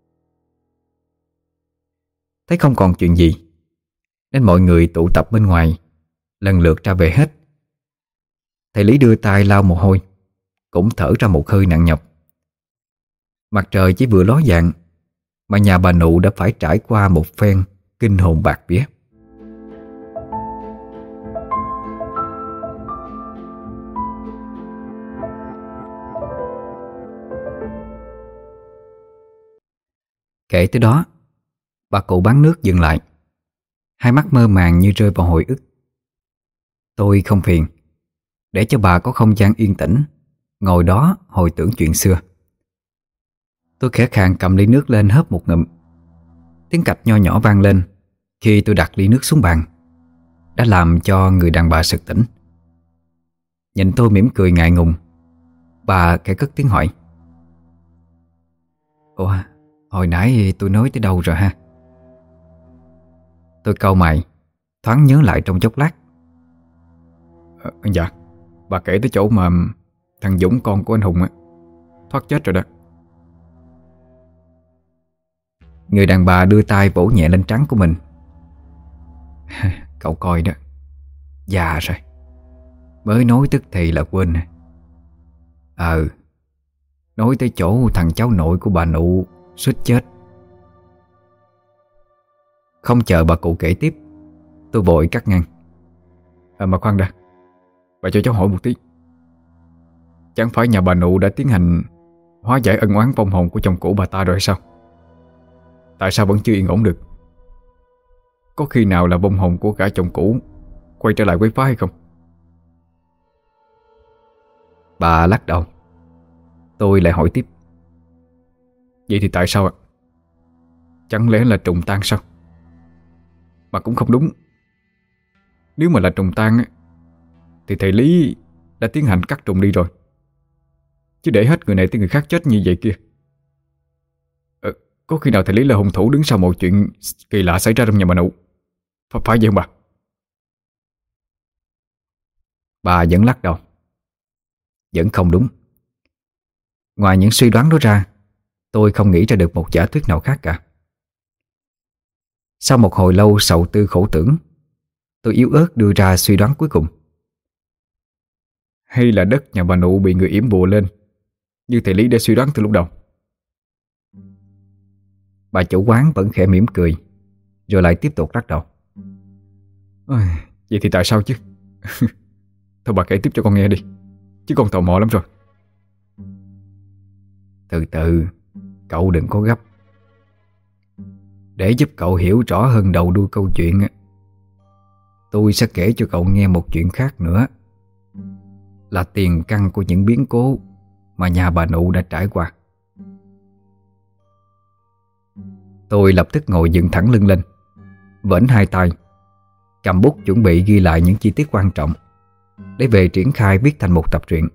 Thấy không còn chuyện gì, nên mọi người tụ tập bên ngoài lần lượt ra về hết. Thầy Lý đưa tay lau mồ hôi, cũng thở ra một hơi nặng nhọc. Mặt trời chỉ vừa ló dạng mà nhà bà Nụ đã phải trải qua một phen kinh hồn bạt vía. Kể tới đó, bà cụ bán nước dừng lại, hai mắt mơ màng như rơi vào hồi ức. Tôi không phiền, để cho bà có không gian yên tĩnh ngồi đó hồi tưởng chuyện xưa. Tôi khẽ khàng cầm ly nước lên hớp một ngụm. Tiếng cạch nho nhỏ vang lên khi tôi đặt ly nước xuống bàn, đã làm cho người đàn bà sực tỉnh. Nhìn tôi mỉm cười ngại ngùng, bà khẽ cất tiếng hỏi: "Ủa, hồi nãy tôi nói tới đâu rồi ha?" Tôi cau mày, thoáng nhớ lại trong chốc lát. à, Dạ, bà kể tới chỗ mà thằng Dũng con của anh Hùng á thoát chết rồi đó. Người đàn bà đưa tay vỗ nhẹ lên trán của mình. "Cậu coi đó, già rồi, mới nói tức thì là quên. Ờ, nói tới chỗ thằng cháu nội của bà Nụ suýt chết." Không chờ bà cụ kể tiếp, tôi vội cắt ngang. à, Mà khoan đã, bà cho cháu hỏi một tí. Chẳng phải nhà bà Nụ đã tiến hành hóa giải ân oán vong hồn của chồng cũ bà ta rồi hay sao? Tại sao vẫn chưa yên ổn được? Có khi nào là vong hồn của cả chồng cũ quay trở lại quấy phá hay không? Bà lắc đầu. Tôi lại hỏi tiếp: Vậy thì tại sao ạ? Chẳng lẽ là trùng tan sao? Mà cũng không đúng. Nếu mà là trùng tan á, thì thầy Lý đã tiến hành cắt trùng đi rồi, chứ để hết người này tới người khác chết như vậy kia. ờ, Có khi nào thầy Lý là hung thủ đứng sau một chuyện kỳ lạ xảy ra trong nhà bà Nụ? Phải, phải vậy không bà? Bà vẫn lắc đầu. Vẫn không đúng. Ngoài những suy đoán đó ra, tôi không nghĩ ra được một giả thuyết nào khác cả. Sau một hồi lâu sầu tư khổ tưởng, tôi yếu ớt đưa ra suy đoán cuối cùng. Hay là đất nhà bà Nụ bị người yểm bùa lên, như thầy Lý đã suy đoán từ lúc đầu? Bà chủ quán vẫn khẽ mỉm cười, rồi lại tiếp tục lắc đầu. Ôi, vậy thì tại sao chứ? Thôi bà kể tiếp cho con nghe đi, chứ con tò mò lắm rồi. Từ từ, cậu đừng có gấp. Để giúp cậu hiểu rõ hơn đầu đuôi câu chuyện, tôi sẽ kể cho cậu nghe một chuyện khác nữa, là tiền căn của những biến cố mà nhà bà Nụ đã trải qua. Tôi lập tức ngồi dựng thẳng lưng lên, vểnh hai tay, cầm bút chuẩn bị ghi lại những chi tiết quan trọng để về triển khai viết thành một tập truyện.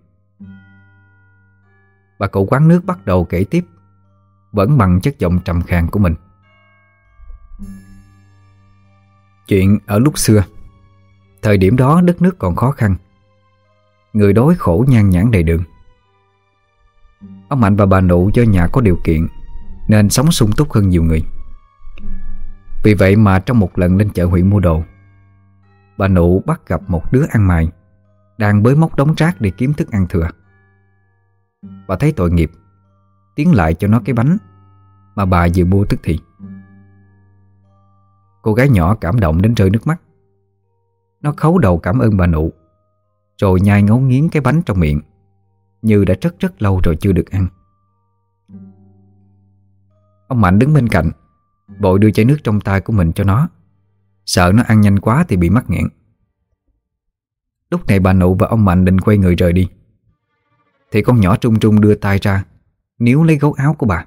Bà cụ quán nước bắt đầu kể tiếp, vẫn bằng chất giọng trầm khàn của mình. Chuyện ở lúc xưa, thời điểm đó đất nước còn khó khăn, người đói khổ nhan nhản đầy đường. Ông Mạnh và bà Nụ do nhà có điều kiện nên sống sung túc hơn nhiều người. Vì vậy mà trong một lần lên chợ huyện mua đồ, bà Nụ bắt gặp một đứa ăn mày đang bới móc đống rác để kiếm thức ăn thừa. Bà thấy tội nghiệp, tiến lại cho nó cái bánh mà bà vừa mua tức thì. Cô gái nhỏ cảm động đến rơi nước mắt. Nó khấu đầu cảm ơn bà Nụ, rồi nhai ngấu nghiến cái bánh trong miệng, như đã rất rất lâu rồi chưa được ăn. Ông Mạnh đứng bên cạnh, vội đưa chai nước trong tay của mình cho nó, sợ nó ăn nhanh quá thì bị mắc nghẹn. Lúc này bà Nụ và ông Mạnh định quay người rời đi, thì con nhỏ trung trung đưa tay ra níu lấy gấu áo của bà.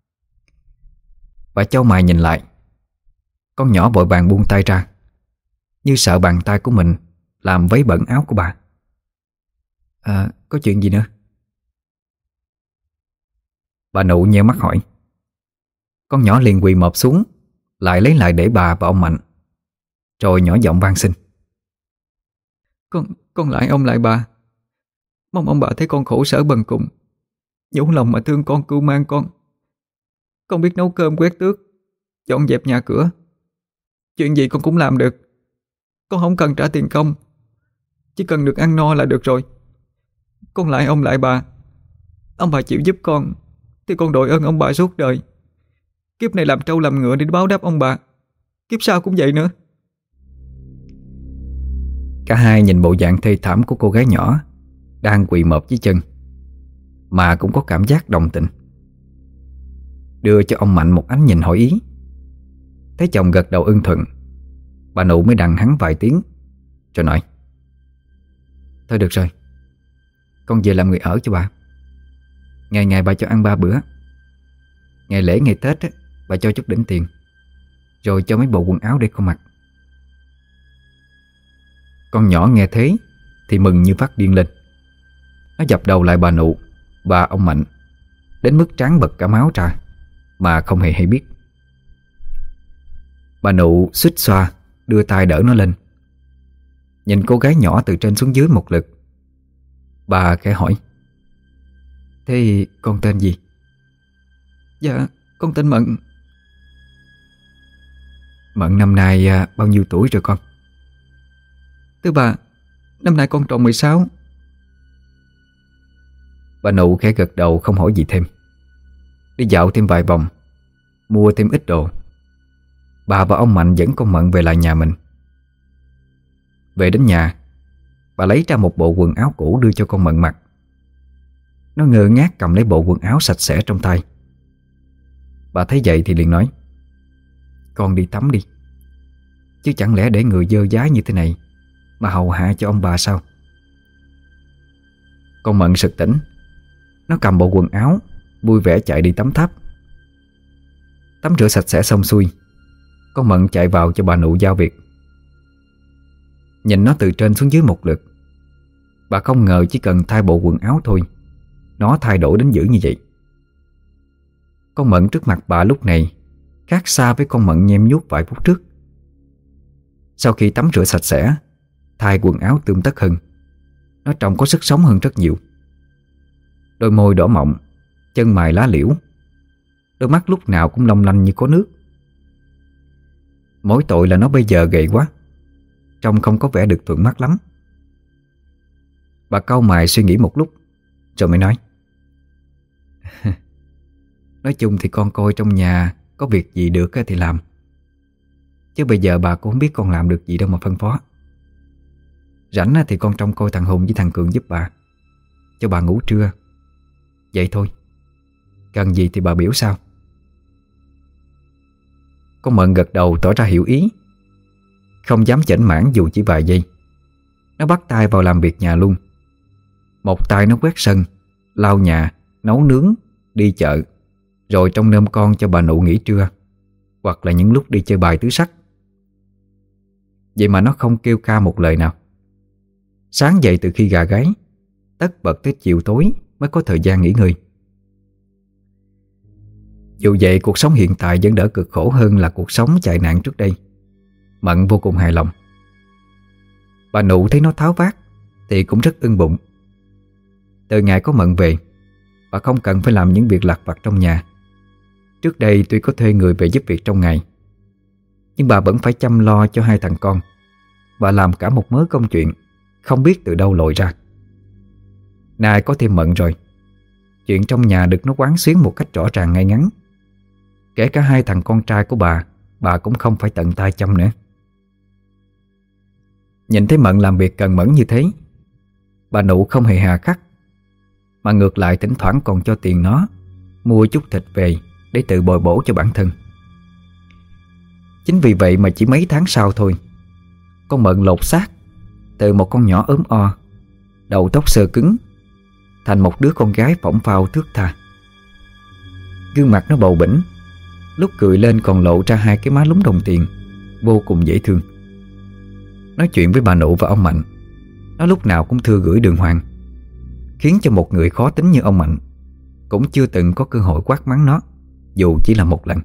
Bà chau mày nhìn lại. Con nhỏ vội vàng buông tay ra, như sợ bàn tay của mình làm vấy bẩn áo của bà. À, có chuyện gì nữa? Bà Nụ nheo mắt hỏi. Con nhỏ liền quỳ mọp xuống, lại lấy lại để bà và ông Mạnh, rồi nhỏ giọng van xin. Con, con lại ông lại bà. Mong ông bà thấy con khổ sở bần cùng, nhủ lòng mà thương con, cưu mang con. Con biết nấu cơm, quét tước, dọn dẹp nhà cửa, chuyện gì con cũng làm được. Con không cần trả tiền công, chỉ cần được ăn no là được rồi. Con lại ông lại bà. Ông bà chịu giúp con thì con đội ơn ông bà suốt đời. Kiếp này làm trâu làm ngựa để báo đáp ông bà, kiếp sau cũng vậy nữa. Cả hai nhìn bộ dạng thê thảm của cô gái nhỏ đang quỳ mọp dưới chân mà cũng có cảm giác đồng tình. Đưa cho ông Mạnh một ánh nhìn hỏi ý. Thấy chồng gật đầu ưng thuận, bà Nụ mới đằng hắn vài tiếng rồi nói: Thôi được rồi, con về làm người ở cho bà. Ngày ngày bà cho ăn ba bữa. Ngày lễ ngày Tết á, bà cho chút đỉnh tiền, rồi cho mấy bộ quần áo để con mặc. Con nhỏ nghe thế thì mừng như phát điên lên. Nó dập đầu lại bà Nụ và ông Mạnh, đến mức trán bật cả máu ra mà không hề hay biết. Bà Nụ xuýt xoa đưa tay đỡ nó lên. Nhìn cô gái nhỏ từ trên xuống dưới một lượt, bà khẽ hỏi: Thế con tên gì? Dạ con tên Mận. Mận năm nay à, bao nhiêu tuổi rồi con? Thưa bà, năm nay con tròn mười sáu. Bà Nụ khẽ gật đầu không hỏi gì thêm. Đi dạo thêm vài vòng, mua thêm ít đồ, bà và ông Mạnh dẫn con Mận về lại nhà mình. Về đến nhà, bà lấy ra một bộ quần áo cũ đưa cho con Mận mặc. Nó ngơ ngác cầm lấy bộ quần áo sạch sẽ trong tay. Bà thấy vậy thì liền nói: Con đi tắm đi, chứ chẳng lẽ để người dơ dái như thế này mà hầu hạ cho ông bà sao? Con Mận sực tỉnh. Nó cầm bộ quần áo vui vẻ chạy đi tắm tháp. Tắm rửa sạch sẽ xong xuôi, con Mận chạy vào cho bà Nụ giao việc. Nhìn nó từ trên xuống dưới một lượt, bà không ngờ chỉ cần thay bộ quần áo thôi, nó thay đổi đến dữ như vậy. Con Mận trước mặt bà lúc này khác xa với con Mận nhem nhuốc vài phút trước. Sau khi tắm rửa sạch sẽ, thay quần áo tươm tất hơn, nó trông có sức sống hơn rất nhiều. Đôi môi đỏ mọng, chân mày lá liễu, đôi mắt lúc nào cũng long lanh như có nước. Mỗi tội là nó bây giờ gầy quá, trông không có vẻ được thuận mắt lắm. Bà cau mày suy nghĩ một lúc rồi mới nói: Nói chung thì con coi trong nhà có việc gì được thì làm, chứ bây giờ bà cũng không biết con làm được gì đâu mà phân phó. Rảnh thì con trông coi thằng Hùng với thằng Cường giúp bà, cho bà ngủ trưa. Vậy thôi, cần gì thì bà biểu sao. Con Mận gật đầu tỏ ra hiểu ý. Không dám chểnh mảng dù chỉ vài giây, nó bắt tay vào làm việc nhà luôn. Một tay nó quét sân, lau nhà, nấu nướng, đi chợ, rồi trông nom con cho bà Nụ nghỉ trưa, hoặc là những lúc đi chơi bài tứ sắc. Vậy mà nó không kêu ca một lời nào. Sáng dậy từ khi gà gáy, tất bật tới chiều tối mới có thời gian nghỉ ngơi. Dù vậy, cuộc sống hiện tại vẫn đỡ cực khổ hơn là cuộc sống chạy nạn trước đây. Mận vô cùng hài lòng. Bà Nụ thấy nó tháo vát thì cũng rất ưng bụng. Từ ngày có Mận về, bà không cần phải làm những việc lặt vặt trong nhà. Trước đây tuy có thuê người về giúp việc trong ngày, nhưng bà vẫn phải chăm lo cho hai thằng con và làm cả một mớ công chuyện không biết từ đâu lội ra. Nay có thêm Mận rồi, chuyện trong nhà được nó quán xuyến một cách rõ ràng ngay ngắn. Kể cả hai thằng con trai của bà, bà cũng không phải tận tay chăm nữa. Nhìn thấy Mận làm việc cần mẫn như thế, bà Nụ không hề hà khắc, mà ngược lại thỉnh thoảng còn cho tiền nó mua chút thịt về để tự bồi bổ cho bản thân. Chính vì vậy mà chỉ mấy tháng sau thôi, con Mận lột xác từ một con nhỏ ốm o, đầu tóc xơ cứng, thành một đứa con gái phỏng phao thướt tha. Gương mặt nó bầu bĩnh, lúc cười lên còn lộ ra hai cái má lúm đồng tiền, vô cùng dễ thương. Nói chuyện với bà Nụ và ông Mạnh, nó lúc nào cũng thưa gửi đường hoàng, khiến cho một người khó tính như ông Mạnh cũng chưa từng có cơ hội quát mắng nó, dù chỉ là một lần.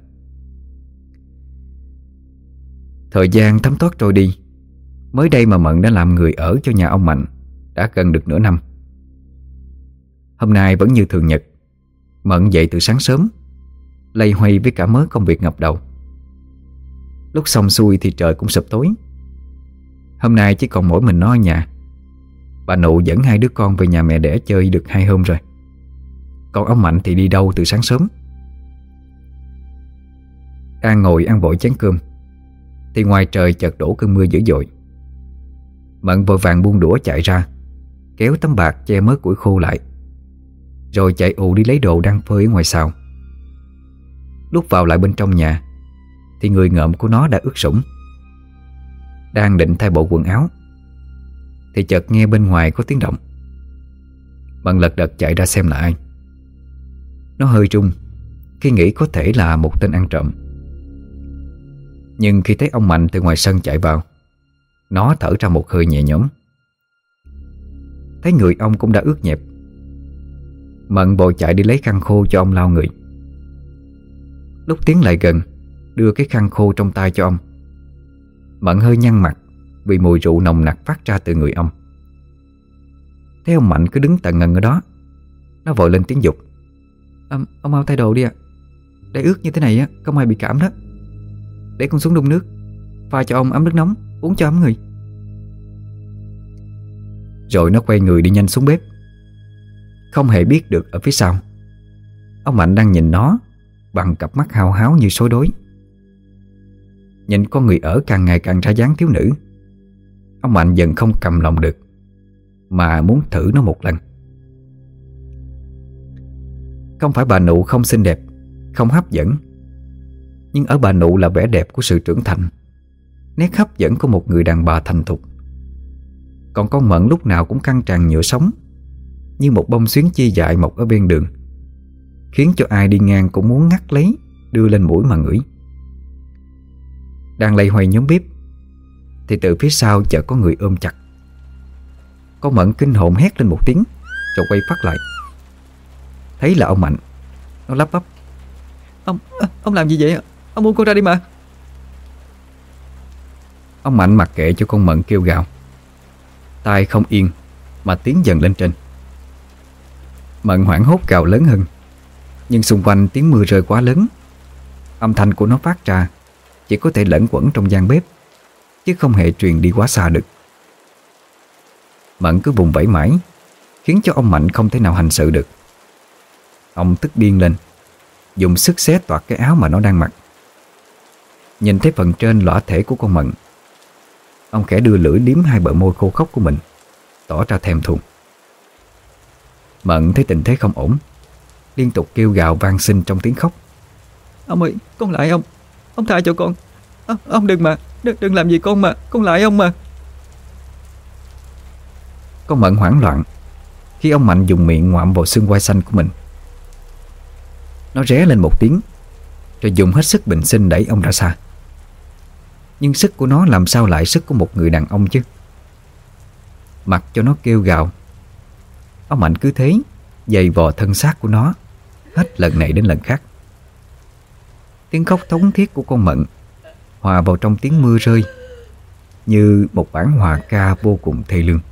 Thời gian thấm thoát trôi đi. Mới đây mà Mận đã làm người ở cho nhà ông Mạnh đã gần được nửa năm. Hôm nay vẫn như thường nhật, Mận dậy từ sáng sớm, loay hoay với cả mớ công việc ngập đầu. Lúc xong xuôi thì trời cũng sập tối. Hôm nay chỉ còn mỗi mình nó ở nhà. Bà Nụ dẫn hai đứa con về nhà mẹ đẻ chơi được hai hôm rồi. Còn ông Mạnh thì đi đâu từ sáng sớm. Đang ngồi ăn vội chén cơm thì ngoài trời chợt đổ cơn mưa dữ dội. Mận vội vàng buông đũa chạy ra, kéo tấm bạc che mớ củi khô lại, rồi chạy ù đi lấy đồ đang phơi ở ngoài xào. Lúc vào lại bên trong nhà thì người ngợm của nó đã ướt sũng. Đang định thay bộ quần áo thì chợt nghe bên ngoài có tiếng động. Mận lật đật chạy ra xem là ai. Nó hơi run khi nghĩ có thể là một tên ăn trộm. Nhưng khi thấy ông Mạnh từ ngoài sân chạy vào, nó thở ra một hơi nhẹ nhõm. Thấy người ông cũng đã ướt nhẹp, Mận vội chạy đi lấy khăn khô cho ông lau người. Lúc tiến lại gần, đưa cái khăn khô trong tay cho ông, Mận hơi nhăn mặt vì mùi rượu nồng nặc phát ra từ người ông. Thấy ông Mạnh cứ đứng tần ngần ở đó, nó vội lên tiếng giục: à, Ông mau thay đồ đi ạ. Để ướt như thế này á, không ai bị cảm đó. Để con xuống đun nước, pha cho ông ấm nước nóng, uống cho ấm người. Rồi nó quay người đi nhanh xuống bếp. Không hề biết được ở phía sau, ông Mạnh đang nhìn nó bằng cặp mắt hao háo như sói đói. Nhìn con người ở càng ngày càng ra dáng thiếu nữ, ông Mạnh dần không cầm lòng được, mà muốn thử nó một lần. Không phải bà Nụ không xinh đẹp, không hấp dẫn, nhưng ở bà Nụ là vẻ đẹp của sự trưởng thành, nét hấp dẫn của một người đàn bà thành thục. Còn con Mận lúc nào cũng căng tràn nhựa sống, như một bông xuyến chi dại mọc ở bên đường, khiến cho ai đi ngang cũng muốn ngắt lấy, đưa lên mũi mà ngửi. Đang lay hoay nhóm bếp thì từ phía sau chợt có người ôm chặt. Con Mận kinh hồn hét lên một tiếng, rồi quay phát lại. Thấy là ông Mạnh, nó lắp bắp: Ông, ông làm gì vậy? Ông buông con ra đi mà. Ông Mạnh mặc kệ cho con Mận kêu gào, tay không yên mà tiến dần lên trên. Mận hoảng hốt gào lớn hơn, nhưng xung quanh tiếng mưa rơi quá lớn. Âm thanh của nó phát ra chỉ có thể lẫn quẩn trong gian bếp, chứ không hề truyền đi quá xa được. Mận cứ vùng vẫy mãi, khiến cho ông Mạnh không thể nào hành sự được. Ông tức điên lên, dùng sức xé toạc cái áo mà nó đang mặc. Nhìn thấy phần trên lõa thể của con Mận, ông khẽ đưa lưỡi liếm hai bờ môi khô khốc của mình, tỏ ra thèm thuồng. Mận thấy tình thế không ổn, liên tục kêu gào van xin trong tiếng khóc: Ông ơi, con lại ông, ông tha cho con. À, ông đừng mà, đừng, đừng làm gì con mà, con lại ông mà. Con Mận hoảng loạn khi ông Mạnh dùng miệng ngoạm vào xương quai xanh của mình. Nó ré lên một tiếng, rồi dùng hết sức bình sinh đẩy ông ra xa. Nhưng sức của nó làm sao lại sức của một người đàn ông chứ. Mặc cho nó kêu gào, ông Mạnh cứ thế giày vò thân xác của nó hết lần này đến lần khác. Tiếng khóc thống thiết của con Mận hòa vào trong tiếng mưa rơi như một bản hòa ca vô cùng thê lương.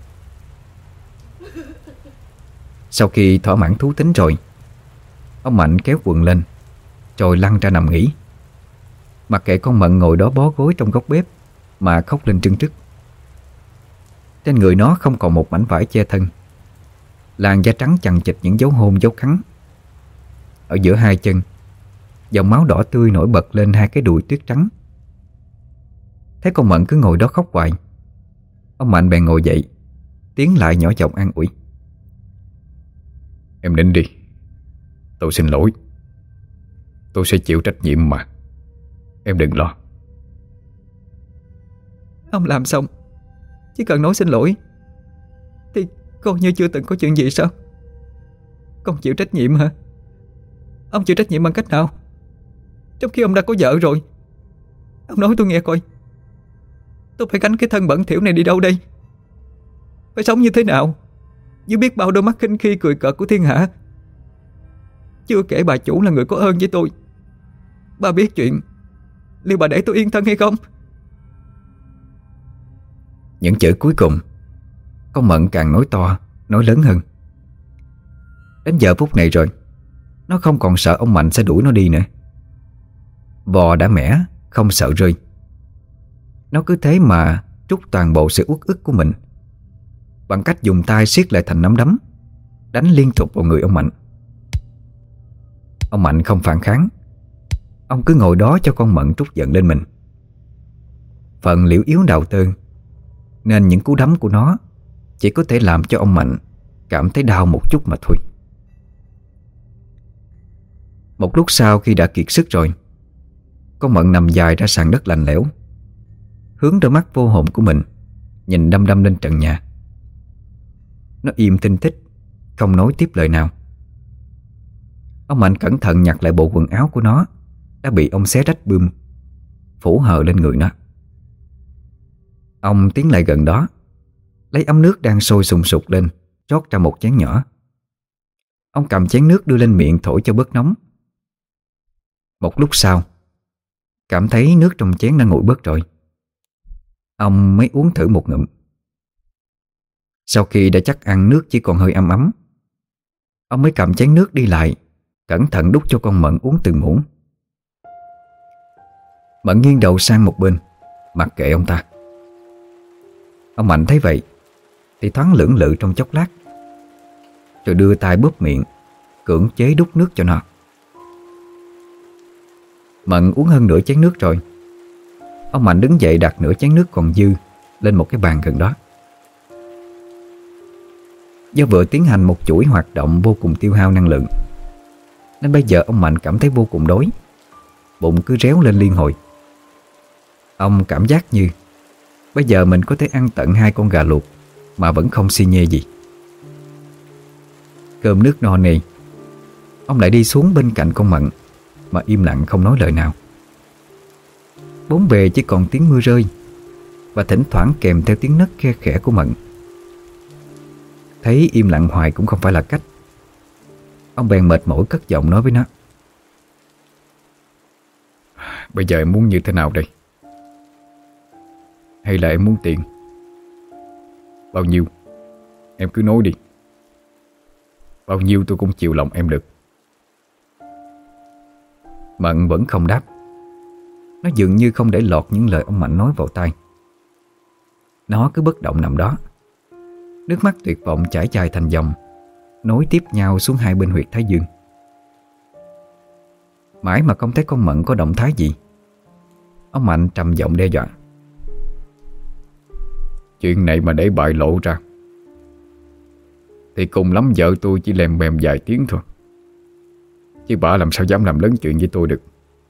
Sau khi thỏa mãn thú tính rồi, ông Mạnh kéo quần lên rồi lăn ra nằm nghỉ, mặc kệ con Mận ngồi đó bó gối trong góc bếp mà khóc lên trưng trức. Trên người nó không còn một mảnh vải che thân, làn da trắng chằng chịt những dấu hôn dấu cắn. Ở giữa hai chân, dòng máu đỏ tươi nổi bật lên hai cái đùi tuyết trắng. Thấy con Mận cứ ngồi đó khóc hoài, ông Mạnh bèn ngồi dậy, tiến lại nhỏ giọng an ủi: Em nín đi, tôi xin lỗi. Tôi sẽ chịu trách nhiệm mà, em đừng lo. Ông làm xong, chỉ cần nói xin lỗi thì coi như chưa từng có chuyện gì sao? Con chịu trách nhiệm hả? Ông chịu trách nhiệm bằng cách nào, trong khi ông đã có vợ rồi? Ông nói tôi nghe coi, tôi phải gánh cái thân bẩn thỉu này đi đâu đây? Phải sống như thế nào dưới biết bao đôi mắt khinh khi cười cợt của thiên hạ? Chưa kể bà chủ là người có ơn với tôi, bà biết chuyện, liệu bà để tôi yên thân hay không? Những chữ cuối cùng con Mận càng nói to, nói lớn hơn. Đến giờ phút này rồi, nó không còn sợ ông Mạnh sẽ đuổi nó đi nữa. Vò đã mẻ, không sợ rơi. Nó cứ thế mà trút toàn bộ sự uất ức của mình, bằng cách dùng tay siết lại thành nắm đấm, đánh liên tục vào người ông Mạnh. Ông Mạnh không phản kháng. Ông cứ ngồi đó cho con Mận trút giận lên mình. Phần liễu yếu đào tơ, nên những cú đấm của nó chỉ có thể làm cho ông Mạnh cảm thấy đau một chút mà thôi. Một lúc sau khi đã kiệt sức rồi, con Mận nằm dài ra sàn đất lạnh lẽo, hướng đôi mắt vô hồn của mình nhìn đăm đăm lên trần nhà. Nó im tinh tích, không nói tiếp lời nào. Ông Mạnh cẩn thận nhặt lại bộ quần áo của nó đã bị ông xé rách bươm, phủ hờ lên người nó. Ông tiến lại gần đó, lấy ấm nước đang sôi sùng sục lên, rót ra một chén nhỏ. Ông cầm chén nước đưa lên miệng thổi cho bớt nóng. Một lúc sau, cảm thấy nước trong chén đã nguội bớt rồi, ông mới uống thử một ngụm. Sau khi đã chắc ăn nước chỉ còn hơi ấm ấm, ông mới cầm chén nước đi lại, cẩn thận đút cho con Mận uống từng muỗng. Mận nghiêng đầu sang một bên, mặc kệ ông ta. Ông Mạnh thấy vậy thì thoáng lưỡng lự trong chốc lát, rồi đưa tay bóp miệng, cưỡng chế đút nước cho nó. Mận uống hơn nửa chén nước rồi. Ông Mạnh đứng dậy đặt nửa chén nước còn dư lên một cái bàn gần đó. Do vừa tiến hành một chuỗi hoạt động vô cùng tiêu hao năng lượng, nên bây giờ ông Mạnh cảm thấy vô cùng đói. Bụng cứ réo lên liên hồi. Ông cảm giác như bây giờ mình có thể ăn tận hai con gà luộc mà vẫn không xi nhê gì. Cơm nước no nê, ông lại đi xuống bên cạnh con Mận mà im lặng không nói lời nào. Bốn bề chỉ còn tiếng mưa rơi, và thỉnh thoảng kèm theo tiếng nấc khe khẽ của Mận. Thấy im lặng hoài cũng không phải là cách, ông bèn mệt mỏi cất giọng nói với nó: Bây giờ em muốn như thế nào đây? Hay là em muốn tiền? Bao nhiêu? Em cứ nói đi. Bao nhiêu tôi cũng chịu lòng em được. Mận vẫn không đáp. Nó dường như không để lọt những lời ông Mạnh nói vào tai. Nó cứ bất động nằm đó, nước mắt tuyệt vọng chảy dài thành dòng, nối tiếp nhau xuống hai bên huyệt thái dương. Mãi mà không thấy con Mận có động thái gì, ông Mạnh trầm giọng đe dọa: Chuyện này mà để bại lộ ra thì cùng lắm vợ tôi chỉ lèm bèm vài tiếng thôi, chứ bà làm sao dám làm lớn chuyện với tôi được.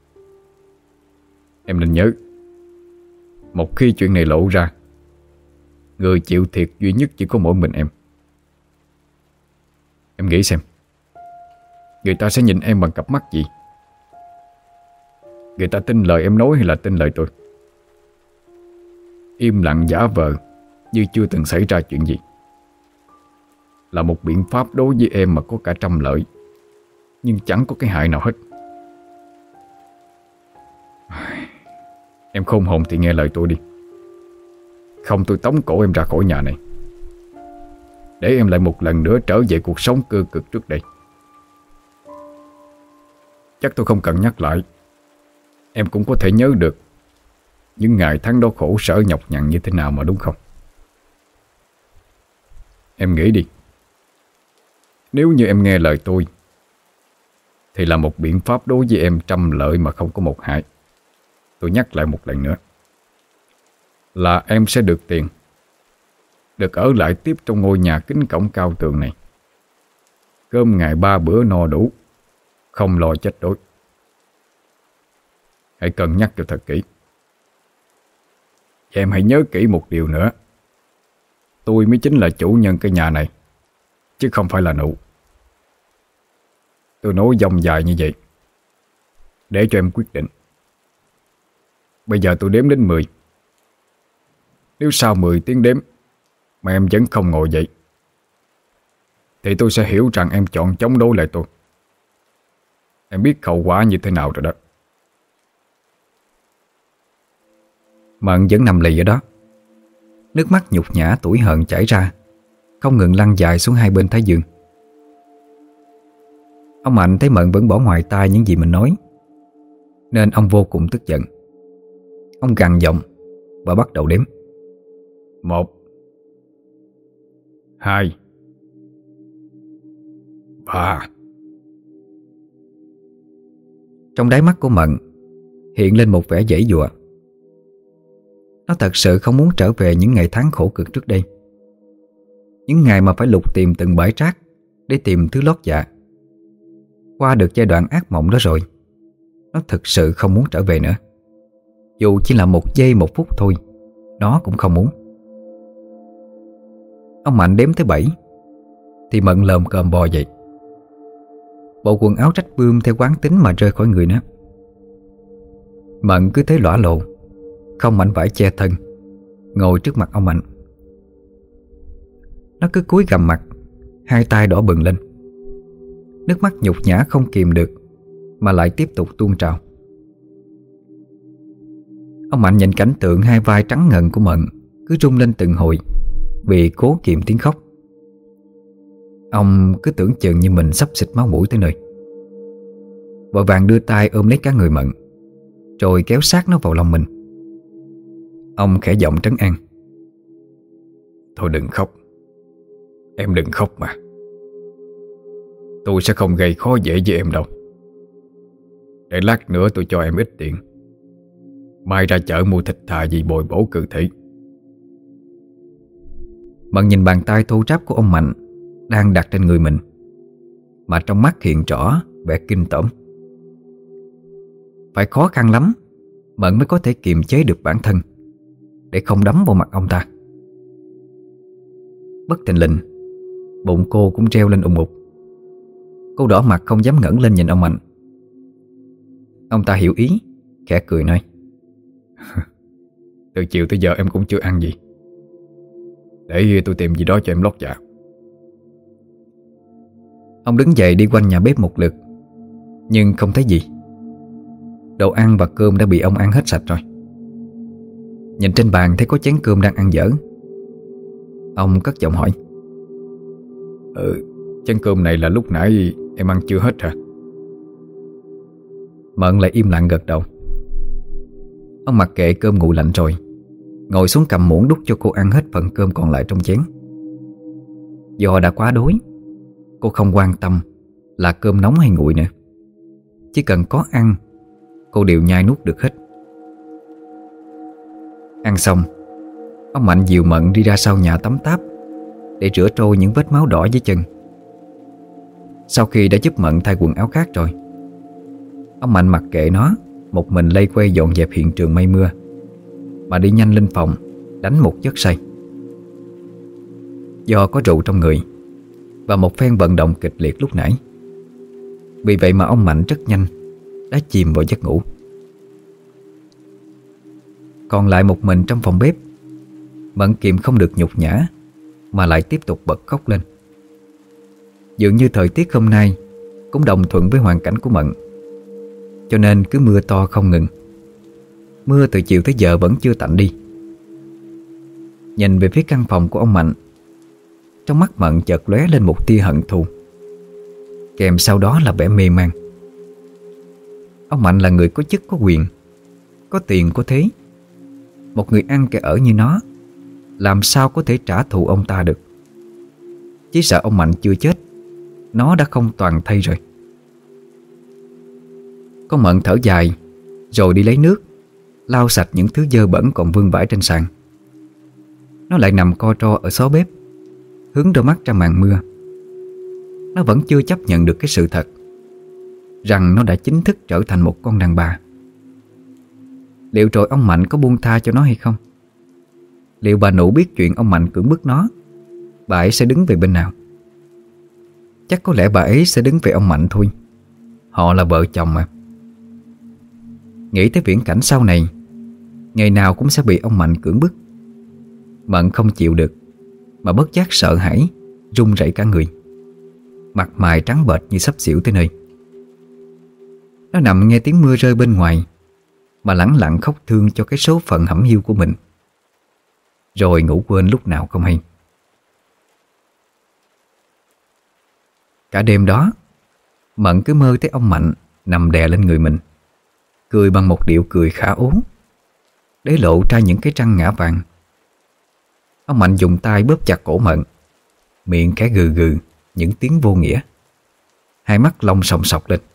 Em nên nhớ, một khi chuyện này lộ ra, người chịu thiệt duy nhất chỉ có mỗi mình em. Em nghĩ xem, người ta sẽ nhìn em bằng cặp mắt gì? Người ta tin lời em nói hay là tin lời tôi? Im lặng giả vờ như chưa từng xảy ra chuyện gì là một biện pháp đối với em mà có cả trăm lợi, nhưng chẳng có cái hại nào hết. Em không hồn thì nghe lời tôi đi, không tôi tống cổ em ra khỏi nhà này, để em lại một lần nữa trở về cuộc sống cơ cực trước đây. Chắc tôi không cần nhắc lại, em cũng có thể nhớ được những ngày tháng đó khổ sở nhọc nhằn như thế nào mà, đúng không? Em nghĩ đi, nếu như em nghe lời tôi thì là một biện pháp đối với em trăm lợi mà không có một hại. Tôi nhắc lại một lần nữa, là em sẽ được tiền, được ở lại tiếp trong ngôi nhà kính cổng cao tường này, cơm ngày ba bữa no đủ, không lo chết đói. Hãy cân nhắc cho thật kỹ. Và em hãy nhớ kỹ một điều nữa, tôi mới chính là chủ nhân cái nhà này, chứ không phải là nụ. Tôi nói dông dài như vậy để cho em quyết định. Bây giờ tôi đếm đến mười. Nếu sau mười tiếng đếm mà em vẫn không ngồi dậy, thì tôi sẽ hiểu rằng em chọn chống đối lại tôi. Em biết hậu quả như thế nào rồi đó. Mận vẫn nằm lì ở đó, nước mắt nhục nhã tủi hờn chảy ra, không ngừng lăn dài xuống hai bên thái dương. Ông Mạnh thấy Mận vẫn bỏ ngoài tai những gì mình nói, nên ông vô cùng tức giận. Ông gằn giọng và bắt đầu đếm. Một. Hai, ba. Trong đáy mắt của Mận hiện lên một vẻ giãy giụa. Nó thật sự không muốn trở về những ngày tháng khổ cực trước đây. Những ngày mà phải lục tìm từng bãi rác để tìm thứ lót dạ. Qua được giai đoạn ác mộng đó rồi, nó thực sự không muốn trở về nữa. Dù chỉ là một giây một phút thôi, nó cũng không muốn. Ông Mạnh đếm tới bảy thì Mận lồm cồm bò dậy. Bộ quần áo rách bươm theo quán tính mà rơi khỏi người nó. Mận cứ thế lõa lộ, không mảnh vải che thân, ngồi trước mặt ông Mạnh. Nó cứ cúi gằm mặt, hai tay đỏ bừng lên. Nước mắt nhục nhã không kìm được mà lại tiếp tục tuôn trào. Ông Mạnh nhìn cảnh tượng hai vai trắng ngần của Mận cứ rung lên từng hồi vì cố kiềm tiếng khóc. Ông cứ tưởng chừng như mình sắp xịt máu mũi tới nơi. Vội vàng đưa tay ôm lấy cả người Mận, rồi kéo sát nó vào lòng mình. Ông khẽ giọng trấn an: Thôi đừng khóc, em đừng khóc mà. Tôi sẽ không gây khó dễ với em đâu. Để lát nữa tôi cho em ít tiền, mai ra chợ mua thịt thà gì bồi bổ cơ thể. Mận nhìn bàn tay thô ráp của ông Mạnh đang đặt trên người mình, mà trong mắt hiện rõ vẻ kinh tởm. Phải khó khăn lắm Mận mới có thể kiềm chế được bản thân để không đấm vào mặt ông ta. Bất thình lình, bụng cô cũng treo lên ùng ục. Cô đỏ mặt không dám ngẩng lên nhìn ông Mạnh. Ông ta hiểu ý, khẽ cười nói: Từ chiều tới giờ em cũng chưa ăn gì, để tôi tìm gì đó cho em lót dạ. Ông đứng dậy đi quanh nhà bếp một lượt, nhưng không thấy gì. Đồ ăn và cơm đã bị ông ăn hết sạch rồi. Nhìn trên bàn thấy có chén cơm đang ăn dở. Ông cất giọng hỏi: Ừ, chén cơm này là lúc nãy em ăn chưa hết hả? Mận lại im lặng gật đầu. Ông mặc kệ cơm nguội lạnh rồi, ngồi xuống cầm muỗng đút cho cô ăn hết phần cơm còn lại trong chén. Do đã quá đói, cô không quan tâm là cơm nóng hay nguội nữa. Chỉ cần có ăn, cô đều nhai nuốt được hết. Ăn xong, ông Mạnh dìu Mận đi ra sau nhà tắm táp để rửa trôi những vết máu đỏ dưới chân. Sau khi đã giúp Mận thay quần áo khác rồi, ông Mạnh mặc kệ nó một mình lây quay dọn dẹp hiện trường mây mưa, mà đi nhanh lên phòng đánh một giấc say. Do có rượu trong người và một phen vận động kịch liệt lúc nãy, vì vậy mà ông Mạnh rất nhanh đã chìm vào giấc ngủ. Còn lại một mình trong phòng bếp, Mận kiềm không được nhục nhã mà lại tiếp tục bật khóc lên. Dường như thời tiết hôm nay cũng đồng thuận với hoàn cảnh của Mận, cho nên cứ mưa to không ngừng. Mưa từ chiều tới giờ vẫn chưa tạnh đi. Nhìn về phía căn phòng của ông Mạnh, trong mắt Mận chợt lóe lên một tia hận thù, kèm sau đó là vẻ mê man. Ông Mạnh là người có chức có quyền, có tiền có thế. Một người ăn kẻ ở như nó làm sao có thể trả thù ông ta được. Chỉ sợ ông Mạnh chưa chết, nó đã không toàn thây rồi. Con Mận thở dài, rồi đi lấy nước lau sạch những thứ dơ bẩn còn vương vãi trên sàn. Nó lại nằm co ro ở xó bếp, hướng đôi mắt ra màn mưa. Nó vẫn chưa chấp nhận được cái sự thật rằng nó đã chính thức trở thành một con đàn bà. Liệu rồi ông Mạnh có buông tha cho nó hay không? Liệu bà Nụ biết chuyện ông Mạnh cưỡng bức nó, bà ấy sẽ đứng về bên nào? Chắc có lẽ bà ấy sẽ đứng về ông Mạnh thôi. Họ là vợ chồng mà. Nghĩ tới viễn cảnh sau này, ngày nào cũng sẽ bị ông Mạnh cưỡng bức, Mận không chịu được, mà bất giác sợ hãi, run rẩy cả người. Mặt mày trắng bệch như sắp xỉu tới nơi. Nó nằm nghe tiếng mưa rơi bên ngoài mà lẳng lặng khóc thương cho cái số phận hẩm hiu của mình, rồi ngủ quên lúc nào không hay. Cả đêm đó, Mận cứ mơ thấy ông Mạnh nằm đè lên người mình, cười bằng một điệu cười khả ố, để lộ ra những cái răng ngã vàng. Ông Mạnh dùng tay bóp chặt cổ Mận, miệng khẽ gừ gừ những tiếng vô nghĩa. Hai mắt long sòng sọc lên.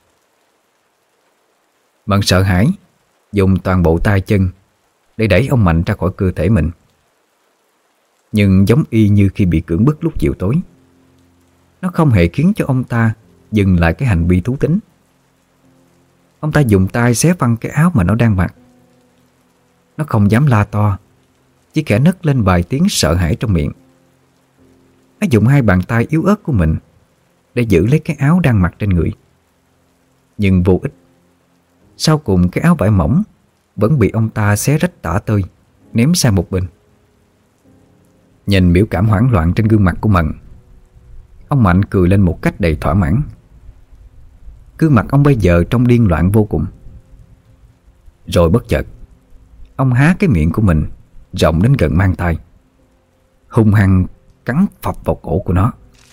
Mận sợ hãi, dùng toàn bộ tay chân để đẩy ông Mạnh ra khỏi cơ thể mình. Nhưng giống y như khi bị cưỡng bức lúc chiều tối, nó không hề khiến cho ông ta dừng lại cái hành vi thú tính. Ông ta dùng tay xé văng cái áo mà nó đang mặc. Nó không dám la to, chỉ khẽ nấc lên vài tiếng sợ hãi trong miệng. Nó dùng hai bàn tay yếu ớt của mình để giữ lấy cái áo đang mặc trên người. Nhưng vô ích. Sau cùng cái áo vải mỏng vẫn bị ông ta xé rách tả tơi, ném sang một bên. Nhìn biểu cảm hoảng loạn trên gương mặt của Mận, ông Mạnh cười lên một cách đầy thỏa mãn. Gương mặt ông bây giờ trông điên loạn vô cùng. Rồi bất chợt, ông há cái miệng của mình rộng đến gần mang tay, hung hăng cắn phập vào cổ của nó.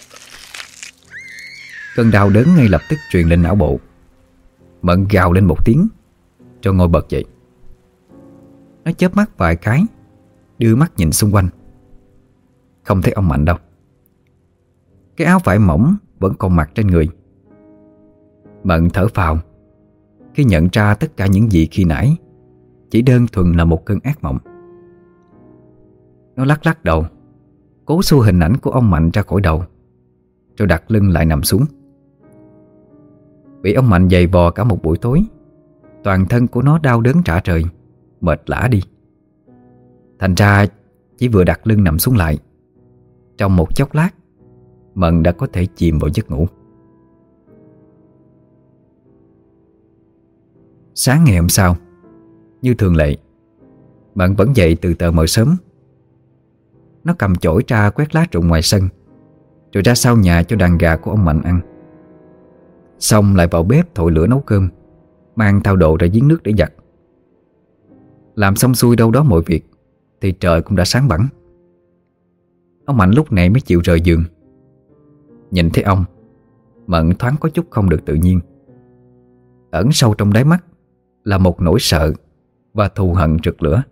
Cơn đau đớn ngay lập tức truyền lên não bộ. Mận gào lên một tiếng rồi ngồi bật dậy. Nó chớp mắt vài cái, đưa mắt nhìn xung quanh. Không thấy ông Mạnh đâu. Cái áo vải mỏng vẫn còn mặc trên người. Mận thở phào khi nhận ra tất cả những gì khi nãy chỉ đơn thuần là một cơn ác mộng. Nó lắc lắc đầu, cố xua hình ảnh của ông Mạnh ra khỏi đầu, rồi đặt lưng lại nằm xuống. Bị ông Mạnh giày vò cả một buổi tối, toàn thân của nó đau đớn rã rời, mệt lả đi. Thành ra chỉ vừa đặt lưng nằm xuống lại, trong một chốc lát Mận đã có thể chìm vào giấc ngủ. Sáng ngày hôm sau, như thường lệ, Mận vẫn dậy từ tờ mờ sớm. Nó cầm chổi ra quét lá rụng ngoài sân, rồi ra sau nhà cho đàn gà của ông Mạnh ăn. Xong lại vào bếp thổi lửa nấu cơm, mang thao đồ ra giếng nước để giặt. Làm xong xuôi đâu đó mọi việc thì trời cũng đã sáng bẵng. Ông Mạnh lúc này mới chịu rời giường. Nhìn thấy ông, Mận thoáng có chút không được tự nhiên. Ẩn sâu trong đáy mắt là một nỗi sợ và thù hận rực lửa.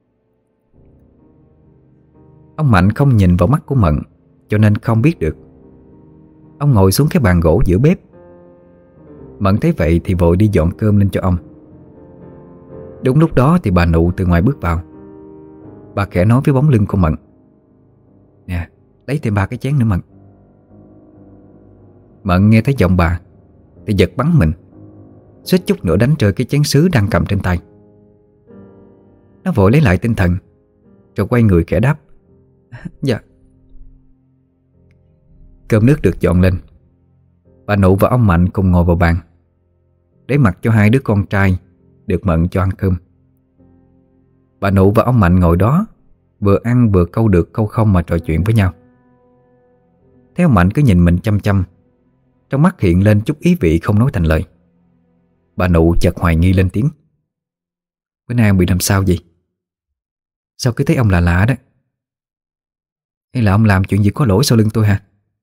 Ông Mạnh không nhìn vào mắt của Mận, cho nên không biết được. Ông ngồi xuống cái bàn gỗ giữa bếp. Mận thấy vậy thì vội đi dọn cơm lên cho ông. Đúng lúc đó thì bà Nụ từ ngoài bước vào. Bà khẽ nói với bóng lưng của Mận: "Nè, lấy thêm ba cái chén nữa Mận." Mận nghe thấy giọng bà thì giật bắn mình, suýt chút nữa đánh rơi cái chén sứ đang cầm trên tay. Nó vội lấy lại tinh thần, rồi quay người khẽ đáp: "Dạ." Cơm nước được dọn lên. Bà Nụ và ông Mạnh cùng ngồi vào bàn, để mặc cho hai đứa con trai được Mận cho ăn cơm. Bà Nụ và ông Mạnh ngồi đó, vừa ăn vừa câu được câu không mà trò chuyện với nhau. Thấy ông Mạnh cứ nhìn mình chăm chăm, trong mắt hiện lên chút ý vị không nói thành lời. Bà Nụ chợt hoài nghi lên tiếng: "Bữa nay ông bị làm sao vậy? Sao cứ thấy ông lạ lạ đó? Hay là ông làm chuyện gì có lỗi sau lưng tôi hả?"